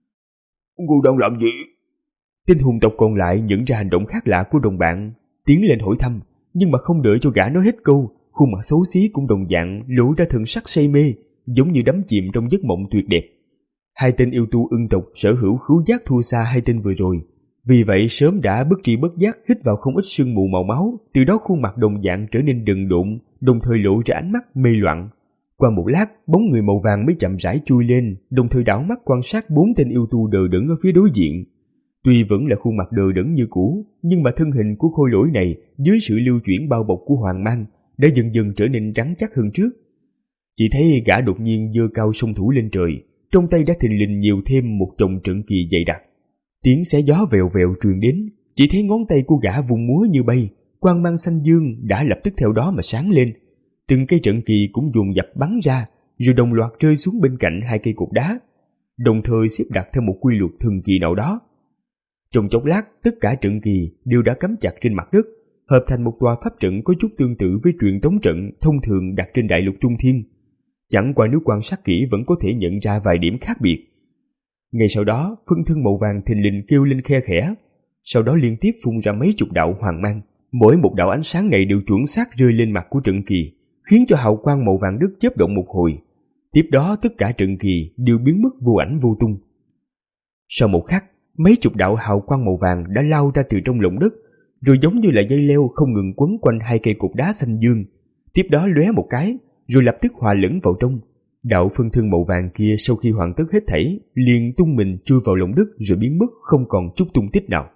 Cô đang làm gì? Tên hùng tộc còn lại nhận ra hành động khác lạ của đồng bạn, tiến lên hỏi thăm, nhưng mà không đợi cho gã nói hết câu, khuôn mặt xấu xí cũng đồng dạng lộ ra thần sắc say mê, giống như đắm chìm trong giấc mộng tuyệt đẹp. Hai tên yêu tu ưng tộc sở hữu khứu giác thua xa hai tên vừa rồi, vì vậy sớm đã bất tri bất giác hít vào không ít sương mù màu máu, từ đó khuôn mặt đồng dạng trở nên đần độn, đồng thời lộ ra ánh mắt mê loạn. Qua một lát, bóng người màu vàng mới chậm rãi chui lên, đồng thời đảo mắt quan sát bốn tên yêu tu đờ đẫn ở phía đối diện. Tuy vẫn là khuôn mặt đờ đẫn như cũ, nhưng mà thân hình của khôi lỗi này dưới sự lưu chuyển bao bọc của hoàng mang đã dần dần trở nên rắn chắc hơn trước. Chỉ thấy gã đột nhiên giơ cao song thủ lên trời, trong tay đã thình lình nhiều thêm một chồng trận kỳ dày đặc. Tiếng xé gió vèo vèo truyền đến, chỉ thấy ngón tay của gã vùng múa như bay, quang mang xanh dương đã lập tức theo đó mà sáng lên. Từng cây trận kỳ cũng dồn dập bắn ra, rồi đồng loạt rơi xuống bên cạnh hai cây cột đá, đồng thời xếp đặt theo một quy luật thần kỳ nào đó. Trong chốc lát, tất cả trận kỳ đều đã cắm chặt trên mặt đất, hợp thành một tòa pháp trận có chút tương tự với truyền tống trận thông thường đặt trên đại lục Trung Thiên. Chẳng qua nếu quan sát kỹ vẫn có thể nhận ra vài điểm khác biệt. Ngay sau đó, phân thân màu vàng thình lình kêu lên khe khẽ, sau đó liên tiếp phun ra mấy chục đạo hoàng mang. Mỗi một đạo ánh sáng này đều chuẩn xác rơi lên mặt của trận kỳ, khiến cho hào quang màu vàng đất chớp động một hồi. Tiếp đó tất cả trận kỳ đều biến mất vô ảnh vô tung. Sau một khắc, mấy chục đạo hào quang màu vàng đã lao ra từ trong lòng đất, rồi giống như là dây leo không ngừng quấn quanh hai cây cột đá xanh dương. Tiếp đó lóe một cái, rồi lập tức hòa lẫn vào trong. Đạo phân thân màu vàng kia sau khi hoàn tất hết thảy, liền tung mình chui vào lòng đất rồi biến mất không còn chút tung tích nào.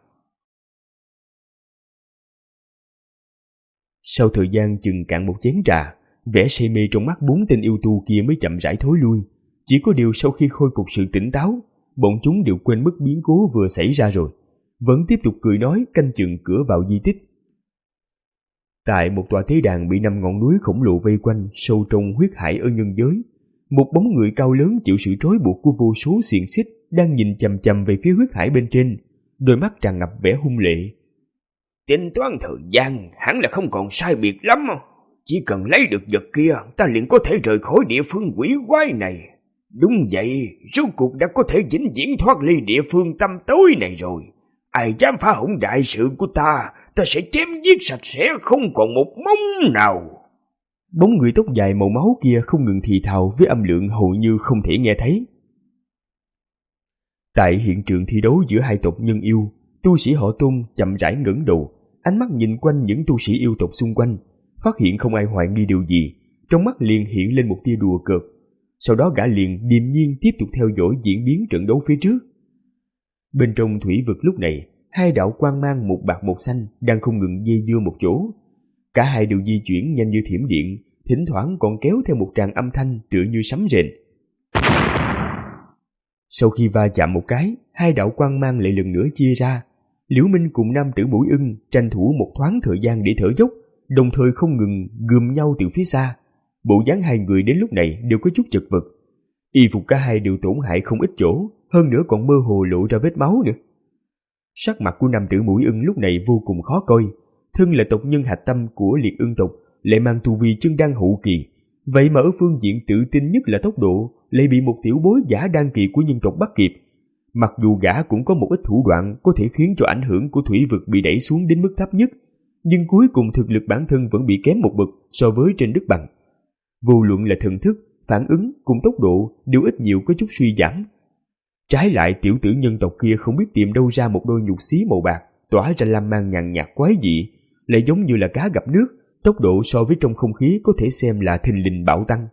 Sau thời gian chừng cạn một chén trà, vẻ say mê trong mắt bốn tên yêu tu kia mới chậm rãi thối lui. Chỉ có điều sau khi khôi phục sự tỉnh táo, bọn chúng đều quên mất biến cố vừa xảy ra rồi, vẫn tiếp tục cười nói canh chừng cửa vào di tích. Tại một tòa tế đàn bị năm ngọn núi khổng lồ vây quanh sâu trong huyết hải ở nhân giới, một bóng người cao lớn chịu sự trói buộc của vô số xiềng xích đang nhìn chằm chằm về phía huyết hải bên trên, đôi mắt tràn ngập vẻ hung lệ. Tính toán thời gian hẳn là không còn sai biệt lắm. Chỉ cần lấy được vật kia, ta liền có thể rời khỏi địa phương quỷ quái này. Đúng vậy, rốt cuộc đã có thể vĩnh viễn thoát ly địa phương tăm tối này rồi. Ai dám phá hỏng đại sự của ta, ta sẽ chém giết sạch sẽ không còn một móng nào. Bóng người tóc dài màu máu kia không ngừng thì thào với âm lượng hầu như không thể nghe thấy. Tại hiện trường thi đấu giữa hai tộc nhân yêu, tu sĩ họ Tôn chậm rãi ngẩng đầu, ánh mắt nhìn quanh những tu sĩ yêu tộc xung quanh, phát hiện không ai hoài nghi điều gì, trong mắt liền hiện lên một tia đùa cợt. Sau đó gã liền điềm nhiên tiếp tục theo dõi diễn biến trận đấu phía trước. Bên trong thủy vực lúc này, hai đạo quang mang một bạc một xanh đang không ngừng dây dưa một chỗ. Cả hai đều di chuyển nhanh như thiểm điện, thỉnh thoảng còn kéo theo một tràng âm thanh tựa như sấm rền. Sau khi va chạm một cái, hai đạo quang mang lại lần nữa chia ra. Liễu Minh cùng nam tử Mũi Ưng tranh thủ một thoáng thời gian để thở dốc, đồng thời không ngừng gườm nhau từ phía xa. Bộ dáng hai người đến lúc này đều có chút chật vật. Y phục cả hai đều tổn hại không ít chỗ, hơn nữa còn mơ hồ lộ ra vết máu nữa. Sắc mặt của nam tử Mũi Ưng lúc này vô cùng khó coi. Thân là tộc nhân hạch tâm của liệt ưng tộc, lại mang tu vi chân đan hậu kỳ, vậy mà ở phương diện tự tin nhất là tốc độ lại bị một tiểu bối giả đan kỳ của nhân tộc bắt kịp. Mặc dù gã cũng có một ít thủ đoạn có thể khiến cho ảnh hưởng của thủy vực bị đẩy xuống đến mức thấp nhất, nhưng cuối cùng thực lực bản thân vẫn bị kém một bậc so với trên đất bằng. Vô luận là thần thức, phản ứng cùng tốc độ đều ít nhiều có chút suy giảm. Trái lại tiểu tử nhân tộc kia không biết tìm đâu ra một đôi nhục xí màu bạc tỏa ra lam mang nhàn nhạt quái dị, lại giống như là cá gặp nước, tốc độ so với trong không khí có thể xem là thình lình bạo tăng.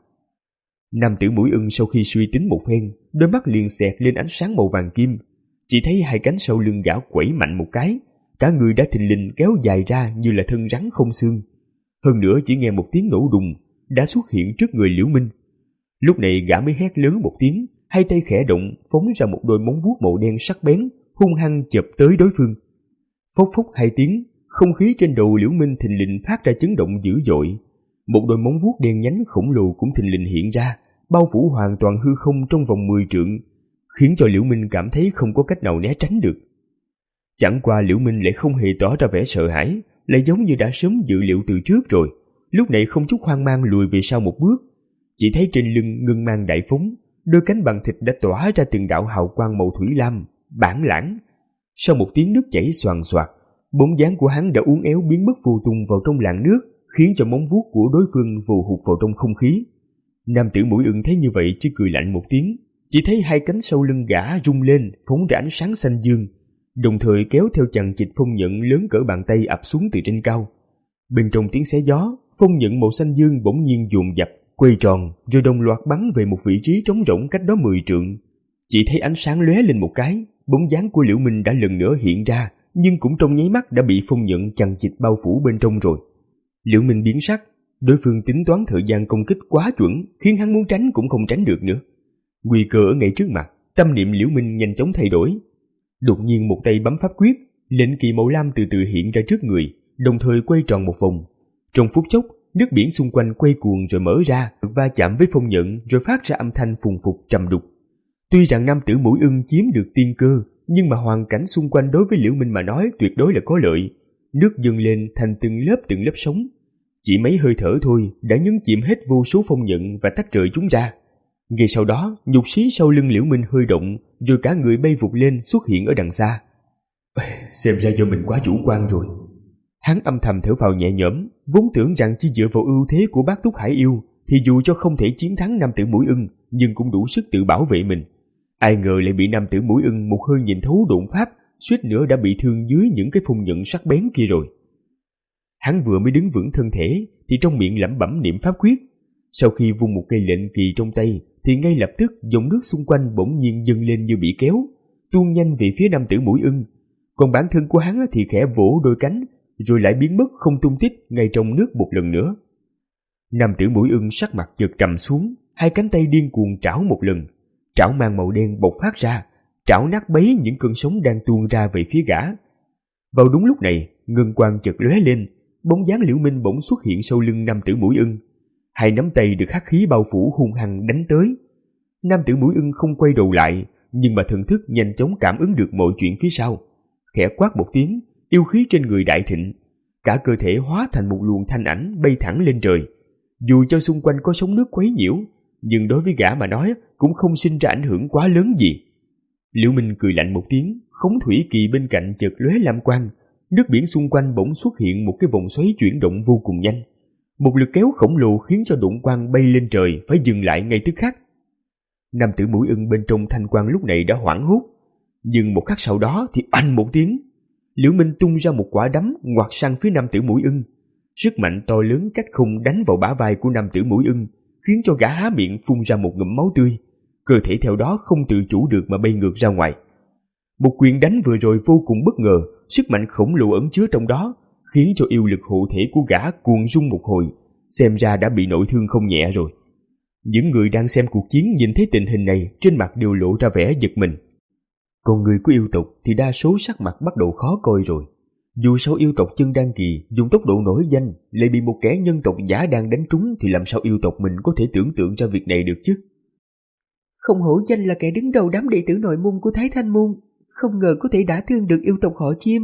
Nam tử mũi ưng sau khi suy tính một phen, đôi mắt liền xẹt lên ánh sáng màu vàng kim. Chỉ thấy hai cánh sau lưng gã quẩy mạnh một cái, cả người đã thình lình kéo dài ra như là thân rắn không xương. Hơn nữa chỉ nghe một tiếng nổ đùng, đã xuất hiện trước người Liễu Minh. Lúc này gã mới hét lớn một tiếng, hai tay khẽ động, phóng ra một đôi móng vuốt màu đen sắc bén, hung hăng chộp tới đối phương. Phốc phốc hai tiếng, không khí trên đầu Liễu Minh thình lình phát ra chấn động dữ dội. Một đôi móng vuốt đen nhánh khổng lồ cũng thình lình hiện ra, bao phủ hoàn toàn hư không trong vòng mười trượng, khiến cho Liễu Minh cảm thấy không có cách nào né tránh được. Chẳng qua Liễu Minh lại không hề tỏ ra vẻ sợ hãi, lại giống như đã sớm dự liệu từ trước rồi, lúc này không chút hoang mang lùi về sau một bước. Chỉ thấy trên lưng ngân mang đại phóng, đôi cánh bằng thịt đã tỏa ra từng đạo hào quang màu thủy lam, bản lãng. Sau một tiếng nước chảy xoàn xoạc, bóng dáng của hắn đã uốn éo biến mất vô tung vào trong làn nước, khiến cho móng vuốt của đối phương vồ hụt vào trong không khí. Nam tử mũi ưng thấy như vậy chỉ cười lạnh một tiếng, chỉ thấy hai cánh sau lưng gã rung lên, phóng ra ánh sáng xanh dương, đồng thời kéo theo chằng chịt phong nhận lớn cỡ bàn tay ập xuống từ trên cao. Bên trong tiếng xé gió, phong nhận màu xanh dương bỗng nhiên dồn dập, quay tròn, rồi đồng loạt bắn về một vị trí trống rỗng cách đó mười trượng. Chỉ thấy ánh sáng lóe lên một cái, bóng dáng của Liễu Minh đã lần nữa hiện ra, nhưng cũng trong nháy mắt đã bị phong nhận chằng chịt bao phủ bên trong rồi. Liễu Minh biến sắc, đối phương tính toán thời gian công kích quá chuẩn, khiến hắn muốn tránh cũng không tránh được nữa. Nguy cơ ở ngay trước mặt, tâm niệm Liễu Minh nhanh chóng thay đổi. Đột nhiên một tay bấm pháp quyết, lệnh kỳ màu lam từ từ hiện ra trước người, đồng thời quay tròn một vòng. Trong phút chốc, nước biển xung quanh quay cuồng rồi mở ra, va chạm với phong nhận rồi phát ra âm thanh phùng phục trầm đục. Tuy rằng nam tử mũi ưng chiếm được tiên cơ, nhưng mà hoàn cảnh xung quanh đối với Liễu Minh mà nói tuyệt đối là có lợi. Nước dâng lên thành từng lớp từng lớp sóng. Chỉ mấy hơi thở thôi đã nhấn chìm hết vô số phong nhận và tách rời chúng ra. Ngay sau đó, nhục xí sau lưng Liễu Minh hơi động, rồi cả người bay vụt lên xuất hiện ở đằng xa. Xem ra do mình quá chủ quan rồi. Hắn âm thầm thở phào nhẹ nhõm, vốn tưởng rằng chỉ dựa vào ưu thế của bác Túc Hải Yêu thì dù cho không thể chiến thắng nam tử mũi ưng, nhưng cũng đủ sức tự bảo vệ mình. Ai ngờ lại bị nam tử mũi ưng một hơi nhìn thấu độn pháp, suýt nữa đã bị thương dưới những cái phong nhận sắc bén kia rồi. Hắn vừa mới đứng vững thân thể thì trong miệng lẩm bẩm niệm pháp quyết. Sau khi vung một cây lệnh kỳ trong tay thì ngay lập tức dòng nước xung quanh bỗng nhiên dâng lên như bị kéo, tuôn nhanh về phía nam tử mũi ưng. Còn bản thân của hắn thì khẽ vỗ đôi cánh, rồi lại biến mất không tung tích ngay trong nước một lần nữa. Nam tử mũi ưng sắc mặt chợt trầm xuống, hai cánh tay điên cuồng trảo một lần, trảo mang màu đen bộc phát ra, trảo nát bấy những cơn sóng đang tuôn ra về phía gã. Vào đúng lúc này, ngân quang chợt lóe lên, bóng dáng Liễu Minh bỗng xuất hiện sau lưng nam tử mũi ưng. Hai nắm tay được hắc khí bao phủ hung hăng đánh tới. Nam tử mũi ưng không quay đầu lại, nhưng mà thần thức nhanh chóng cảm ứng được mọi chuyện phía sau. Khẽ quát một tiếng, yêu khí trên người đại thịnh, cả cơ thể hóa thành một luồng thanh ảnh bay thẳng lên trời. Dù cho xung quanh có sóng nước quấy nhiễu, nhưng đối với gã mà nói cũng không sinh ra ảnh hưởng quá lớn gì. Liễu Minh cười lạnh một tiếng, khống thủy kỳ bên cạnh chợt lóe lam quang, nước biển xung quanh bỗng xuất hiện một cái vòng xoáy chuyển động vô cùng nhanh. Một lực kéo khổng lồ khiến cho độn quang bay lên trời phải dừng lại ngay tức khắc. Nam tử mũi ưng bên trong thanh quang lúc này đã hoảng hốt, nhưng một khắc sau đó thì oanh một tiếng, Liễu Minh tung ra một quả đấm ngoặt sang phía nam tử mũi ưng. Sức mạnh to lớn cách không đánh vào bả vai của nam tử mũi ưng, khiến cho gã há miệng phun ra một ngụm máu tươi, cơ thể theo đó không tự chủ được mà bay ngược ra ngoài. Một quyền đánh vừa rồi vô cùng bất ngờ, sức mạnh khổng lồ ẩn chứa trong đó, khiến cho yêu lực hộ thể của gã cuồng rung một hồi, xem ra đã bị nội thương không nhẹ rồi. Những người đang xem cuộc chiến nhìn thấy tình hình này trên mặt đều lộ ra vẻ giật mình. Còn người của yêu tộc thì đa số sắc mặt bắt đầu khó coi rồi. Dù sao yêu tộc chân đan kỳ dùng tốc độ nổi danh lại bị một kẻ nhân tộc giả đang đánh trúng thì làm sao yêu tộc mình có thể tưởng tượng ra việc này được chứ? Không hổ danh là kẻ đứng đầu đám đệ tử nội môn của Thái Thanh Môn, không ngờ có thể đả thương được yêu tộc họ Chiêm.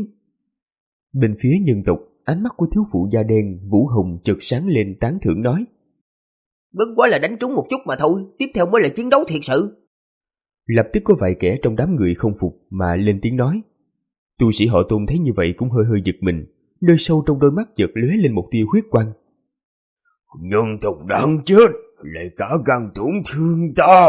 Bên phía nhân tộc, ánh mắt của thiếu phụ da đen Vũ Hồng chợt sáng lên tán thưởng nói: Bất quá là đánh trúng một chút mà thôi, tiếp theo mới là chiến đấu thiệt sự. Lập tức có vài kẻ trong đám người không phục mà lên tiếng nói. Tu sĩ họ Tôn thấy như vậy cũng hơi hơi giật mình, nơi sâu trong đôi mắt chợt lóe lên một tia huyết quang. Nhân tộc đáng chết, lại cả gan tổn thương ta.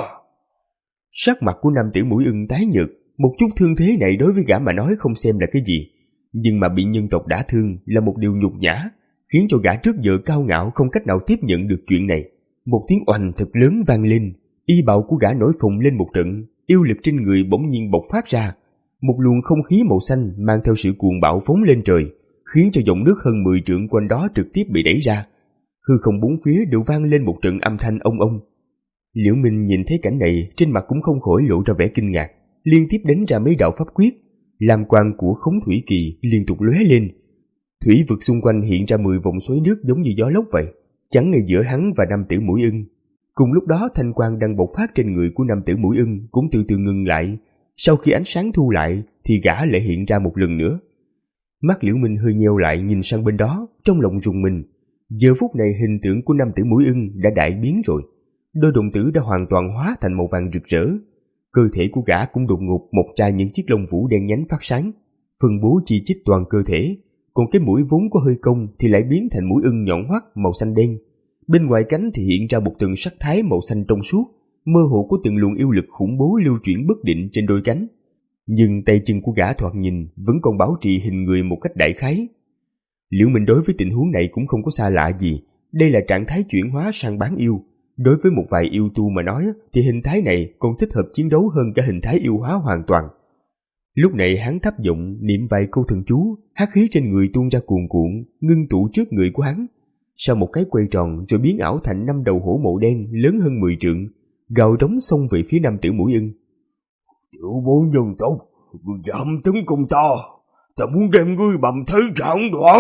Sắc mặt của nam tử mũi ưng tái nhợt, một chút thương thế này đối với gã mà nói không xem là cái gì, nhưng mà bị nhân tộc đả thương là một điều nhục nhã, khiến cho gã trước giờ cao ngạo không cách nào tiếp nhận được chuyện này. Một tiếng oanh thật lớn vang lên, y bào của gã nổi phồng lên một trận, yêu lực trên người bỗng nhiên bộc phát ra. Một luồng không khí màu xanh mang theo sự cuồng bạo phóng lên trời, khiến cho dòng nước hơn mười trượng quanh đó trực tiếp bị đẩy ra. Hư không bốn phía đều vang lên một trận âm thanh ông ông. Liễu Minh nhìn thấy cảnh này, trên mặt cũng không khỏi lộ ra vẻ kinh ngạc, liên tiếp đánh ra mấy đạo pháp quyết. Lam quang của Khống Thủy Kỳ liên tục lóe lên. Thủy vực xung quanh hiện ra mười vòng xoáy nước giống như gió lốc vậy, chắn ngay giữa hắn và nam tử mũi ưng. Cùng lúc đó thanh quang đang bộc phát trên người của nam tử mũi ưng cũng từ từ ngừng lại. Sau khi ánh sáng thu lại thì gã lại hiện ra một lần nữa. Mắt Liễu Minh hơi nheo lại nhìn sang bên đó, trong lòng rùng mình. Giờ phút này hình tượng của nam tử mũi ưng đã đại biến rồi. Đôi đồng tử đã hoàn toàn hóa thành màu vàng rực rỡ. Cơ thể của gã cũng đột ngột mọc ra những chiếc lông vũ đen nhánh phát sáng, phân bố chi chít toàn cơ thể. Còn cái mũi vốn có hơi cong thì lại biến thành mũi ưng nhọn hoắt màu xanh đen. Bên ngoài cánh thì hiện ra một tầng sắc thái màu xanh trong suốt, mơ hồ có từng luồng yêu lực khủng bố lưu chuyển bất định trên đôi cánh. Nhưng tay chân của gã thoạt nhìn vẫn còn bảo trì hình người một cách đại khái. Liễu Minh đối với tình huống này cũng không có xa lạ gì. Đây là trạng thái chuyển hóa sang bán yêu. Đối với một vài yêu tu mà nói thì hình thái này còn thích hợp chiến đấu hơn cả hình thái yêu hóa hoàn toàn. Lúc này hắn thấp giọng niệm vài câu thần chú, hắc khí trên người tuôn ra cuồn cuộn, ngưng tụ trước người của hắn. Sau một cái quay tròn rồi biến ảo thành năm đầu hổ màu đen lớn hơn mười trượng, gào rống xông về phía nam tử mũi ưng. Tiểu bối nhân tộc, ngươi dám tấn công ta, ta muốn đem ngươi bầm thế rạn đoạn.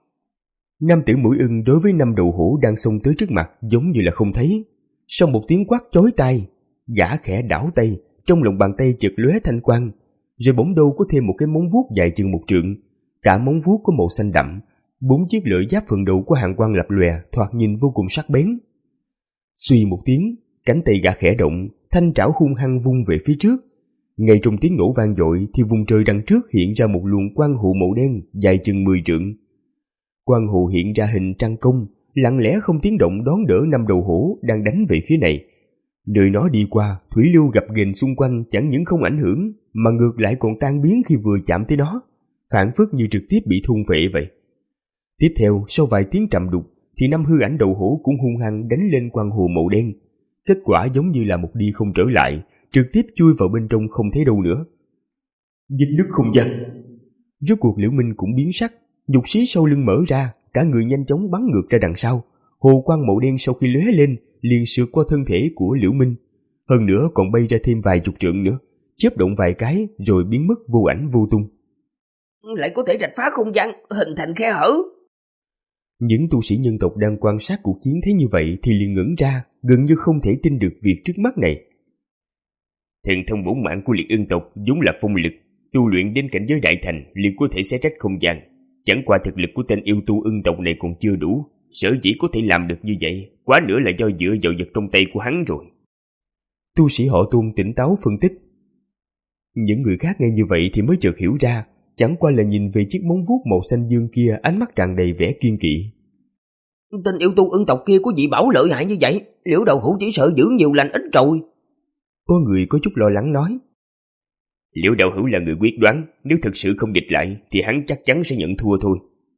Nam tử mũi ưng đối với năm đầu hổ đang xông tới trước mặt giống như là không thấy. Sau một tiếng quát chói tai, gã khẽ đảo tay, trong lòng bàn tay chợt lóe thanh quang, rồi bỗng đâu có thêm một cái móng vuốt dài chừng một trượng. Cả móng vuốt có màu xanh đậm, bốn chiếc lưỡi giáp phần đầu của hàng quang lập lòe, thoạt nhìn vô cùng sắc bén. Suy một tiếng, cánh tay gã khẽ động, thanh trảo hung hăng vung về phía trước. Ngay trong tiếng nổ vang dội thì vùng trời đằng trước hiện ra một luồng quang hộ màu đen dài chừng mười trượng. Quang hộ hiện ra hình trăng công, lặng lẽ không tiếng động đón đỡ năm đầu hổ đang đánh về phía này. Nơi nó đi qua, thủy lưu gập ghềnh xung quanh chẳng những không ảnh hưởng mà ngược lại còn tan biến khi vừa chạm tới nó, phản phất như trực tiếp bị thôn phệ vậy. Tiếp theo, sau vài tiếng trầm đục thì năm hư ảnh đầu hổ cũng hung hăng đánh lên quang hồ màu đen. Kết quả giống như là một đi không trở lại, trực tiếp chui vào bên trong không thấy đâu nữa. Dịch nước không gian. Rốt cuộc Liễu Minh cũng biến sắc, nhục xí sau lưng mở ra, cả người nhanh chóng bắn ngược ra đằng sau. Hồ quang màu đen sau khi lóe lên liền sượt qua thân thể của Liễu Minh, hơn nữa còn bay ra thêm vài chục trượng nữa, chớp động vài cái rồi biến mất vô ảnh vô tung. Lại có thể rạch phá không gian, hình thành khe hở. Những tu sĩ nhân tộc đang quan sát cuộc chiến thấy như vậy thì liền ngẩn ra, gần như không thể tin được việc trước mắt này. Thần thông bổn mạng của liệt ưng tộc vốn là phong lực, tu luyện đến cảnh giới đại thành liền có thể xé rách không gian. Chẳng qua thực lực của tên yêu tu ưng tộc này còn chưa đủ, sở dĩ có thể làm được như vậy, quá nữa là do dựa vào vật trong tay của hắn rồi. Tu sĩ họ Tôn tỉnh táo phân tích. Những người khác nghe như vậy thì mới chợt hiểu ra, chẳng qua là nhìn về chiếc móng vuốt màu xanh dương kia, ánh mắt tràn đầy vẻ kiên kỵ. Tên yêu tu ưng tộc kia có dị bảo lợi hại như vậy, Liễu Đầu Hữu chỉ sợ giữ nhiều lành ít rồi. Có người có chút lo lắng nói. Liễu Đạo Hữu là người quyết đoán, nếu thực sự không địch lại thì hắn chắc chắn sẽ nhận thua thôi.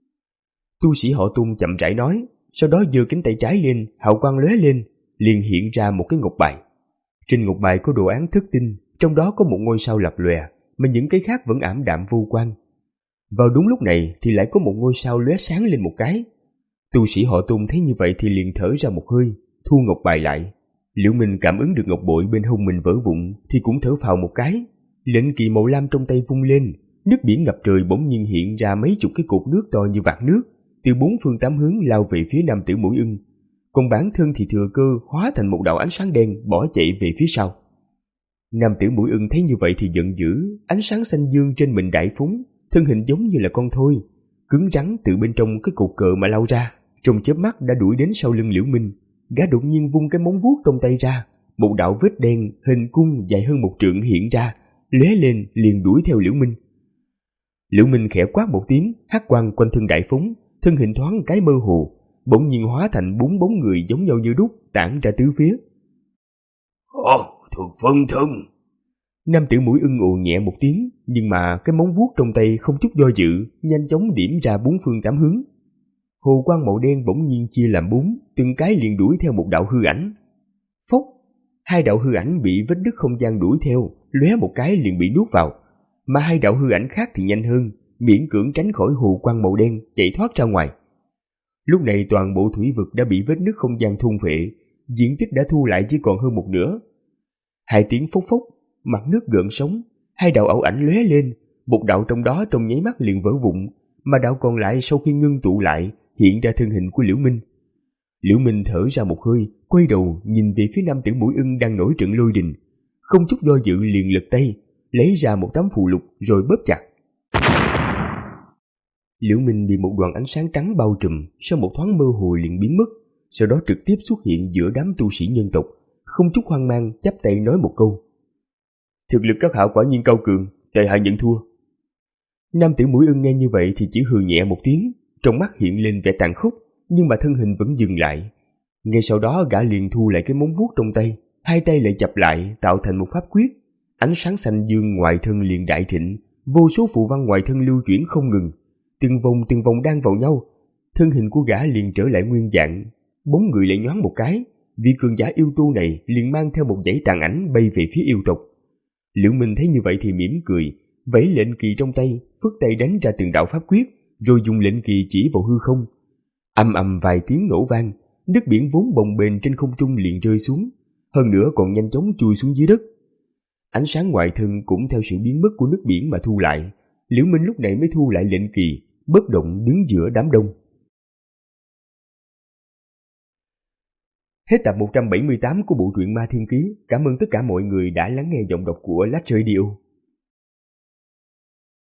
Tu sĩ họ Tôn chậm rãi nói, sau đó giơ cánh tay trái lên, hào quang lóe lên, liền hiện ra một cái ngọc bài. Trên ngọc bài có đồ án thất tinh, trong đó có một ngôi sao lập lòe, mà những cái khác vẫn ảm đạm vô quang. Vào đúng lúc này thì lại có một ngôi sao lóe sáng lên một cái. Tu sĩ họ Tôn thấy như vậy thì liền thở ra một hơi, thu ngọc bài lại. Liễu Minh cảm ứng được ngọc bội bên hông mình vỡ vụn thì cũng thở phào một cái. Lệnh kỳ màu lam trong tay vung lên, nước biển ngập trời bỗng nhiên hiện ra mấy chục cái cột nước to như vạc nước, từ bốn phương tám hướng lao về phía nam tử mũi ưng. Còn bản thân thì thừa cơ hóa thành một đạo ánh sáng đen bỏ chạy về phía sau. Nam tử mũi ưng thấy như vậy thì giận dữ, ánh sáng xanh dương trên mình đại phóng, thân hình giống như là con thoi, cứng rắn từ bên trong cái cột cờ mà lao ra, trong chớp mắt đã đuổi đến sau lưng Liễu Minh. Gã đột nhiên vung cái móng vuốt trong tay ra, một đạo vết đen hình cung dài hơn một trượng hiện ra, lóe lên liền đuổi theo Liễu Minh. Liễu Minh khẽ quát một tiếng, hắc quang quanh thân đại phóng, thân hình thoáng cái mơ hồ, bỗng nhiên hóa thành bốn bóng người giống nhau như đúc tản ra tứ phía. Ồ, thuộc phân thân. Nam tử mũi ưng ồ nhẹ một tiếng, nhưng mà cái móng vuốt trong tay không chút do dự, nhanh chóng điểm ra bốn phương tám hướng. Hồ quang màu đen bỗng nhiên chia làm bốn, từng cái liền đuổi theo một đạo hư ảnh. Phốc, hai đạo hư ảnh bị vết nứt không gian đuổi theo, lóe một cái liền bị nuốt vào, mà hai đạo hư ảnh khác thì nhanh hơn, miễn cưỡng tránh khỏi hồ quang màu đen, chạy thoát ra ngoài. Lúc này toàn bộ thủy vực đã bị vết nứt không gian thôn phệ, diện tích đã thu lại chỉ còn hơn một nửa. Hai tiếng phốc phốc, mặt nước gợn sóng, hai đạo ảo ảnh lóe lên, một đạo trong đó trong nháy mắt liền vỡ vụn, mà đạo còn lại sau khi ngưng tụ lại hiện ra thân hình của Liễu Minh. Liễu Minh thở ra một hơi, quay đầu nhìn về phía nam tử mũi ưng đang nổi trận lôi đình, không chút do dự liền lật tay lấy ra một tấm phù lục rồi bóp chặt. Liễu Minh bị một đoàn ánh sáng trắng bao trùm, sau một thoáng mơ hồ liền biến mất, sau đó trực tiếp xuất hiện giữa đám tu sĩ nhân tộc, không chút hoang mang chắp tay nói một câu: thực lực các hạ quả nhiên cao cường, tại hạ nhận thua. Nam tử mũi ưng nghe như vậy thì chỉ hừ nhẹ một tiếng, trong mắt hiện lên vẻ tàn khốc, nhưng mà thân hình vẫn dừng lại. Ngay sau đó gã liền thu lại cái móng vuốt trong tay, hai tay lại chập lại tạo thành một pháp quyết. Ánh sáng xanh dương ngoài thân liền đại thịnh, vô số phù văn ngoài thân lưu chuyển không ngừng, từng vòng từng vòng đan vào nhau, thân hình của gã liền trở lại nguyên dạng. Bóng người lại nhoáng một cái, vị cường giả yêu tu này liền mang theo một dãy tàn ảnh bay về phía yêu tộc. Liễu Minh thấy như vậy thì mỉm cười, vẫy lệnh kỳ trong tay, phất tay đánh ra từng đạo pháp quyết, rồi dùng lệnh kỳ chỉ vào hư không. Ầm ầm vài tiếng nổ vang, nước biển vốn bồng bềnh trên không trung liền rơi xuống, hơn nữa còn nhanh chóng chui xuống dưới đất. Ánh sáng ngoại thân cũng theo sự biến mất của nước biển mà thu lại. Liễu Minh lúc này mới thu lại lệnh kỳ, bất động đứng giữa đám đông. Hết tập một trăm bảy mươi tám của bộ truyện Ma Thiên Ký. Cảm ơn tất cả mọi người đã lắng nghe giọng đọc của Last Radio.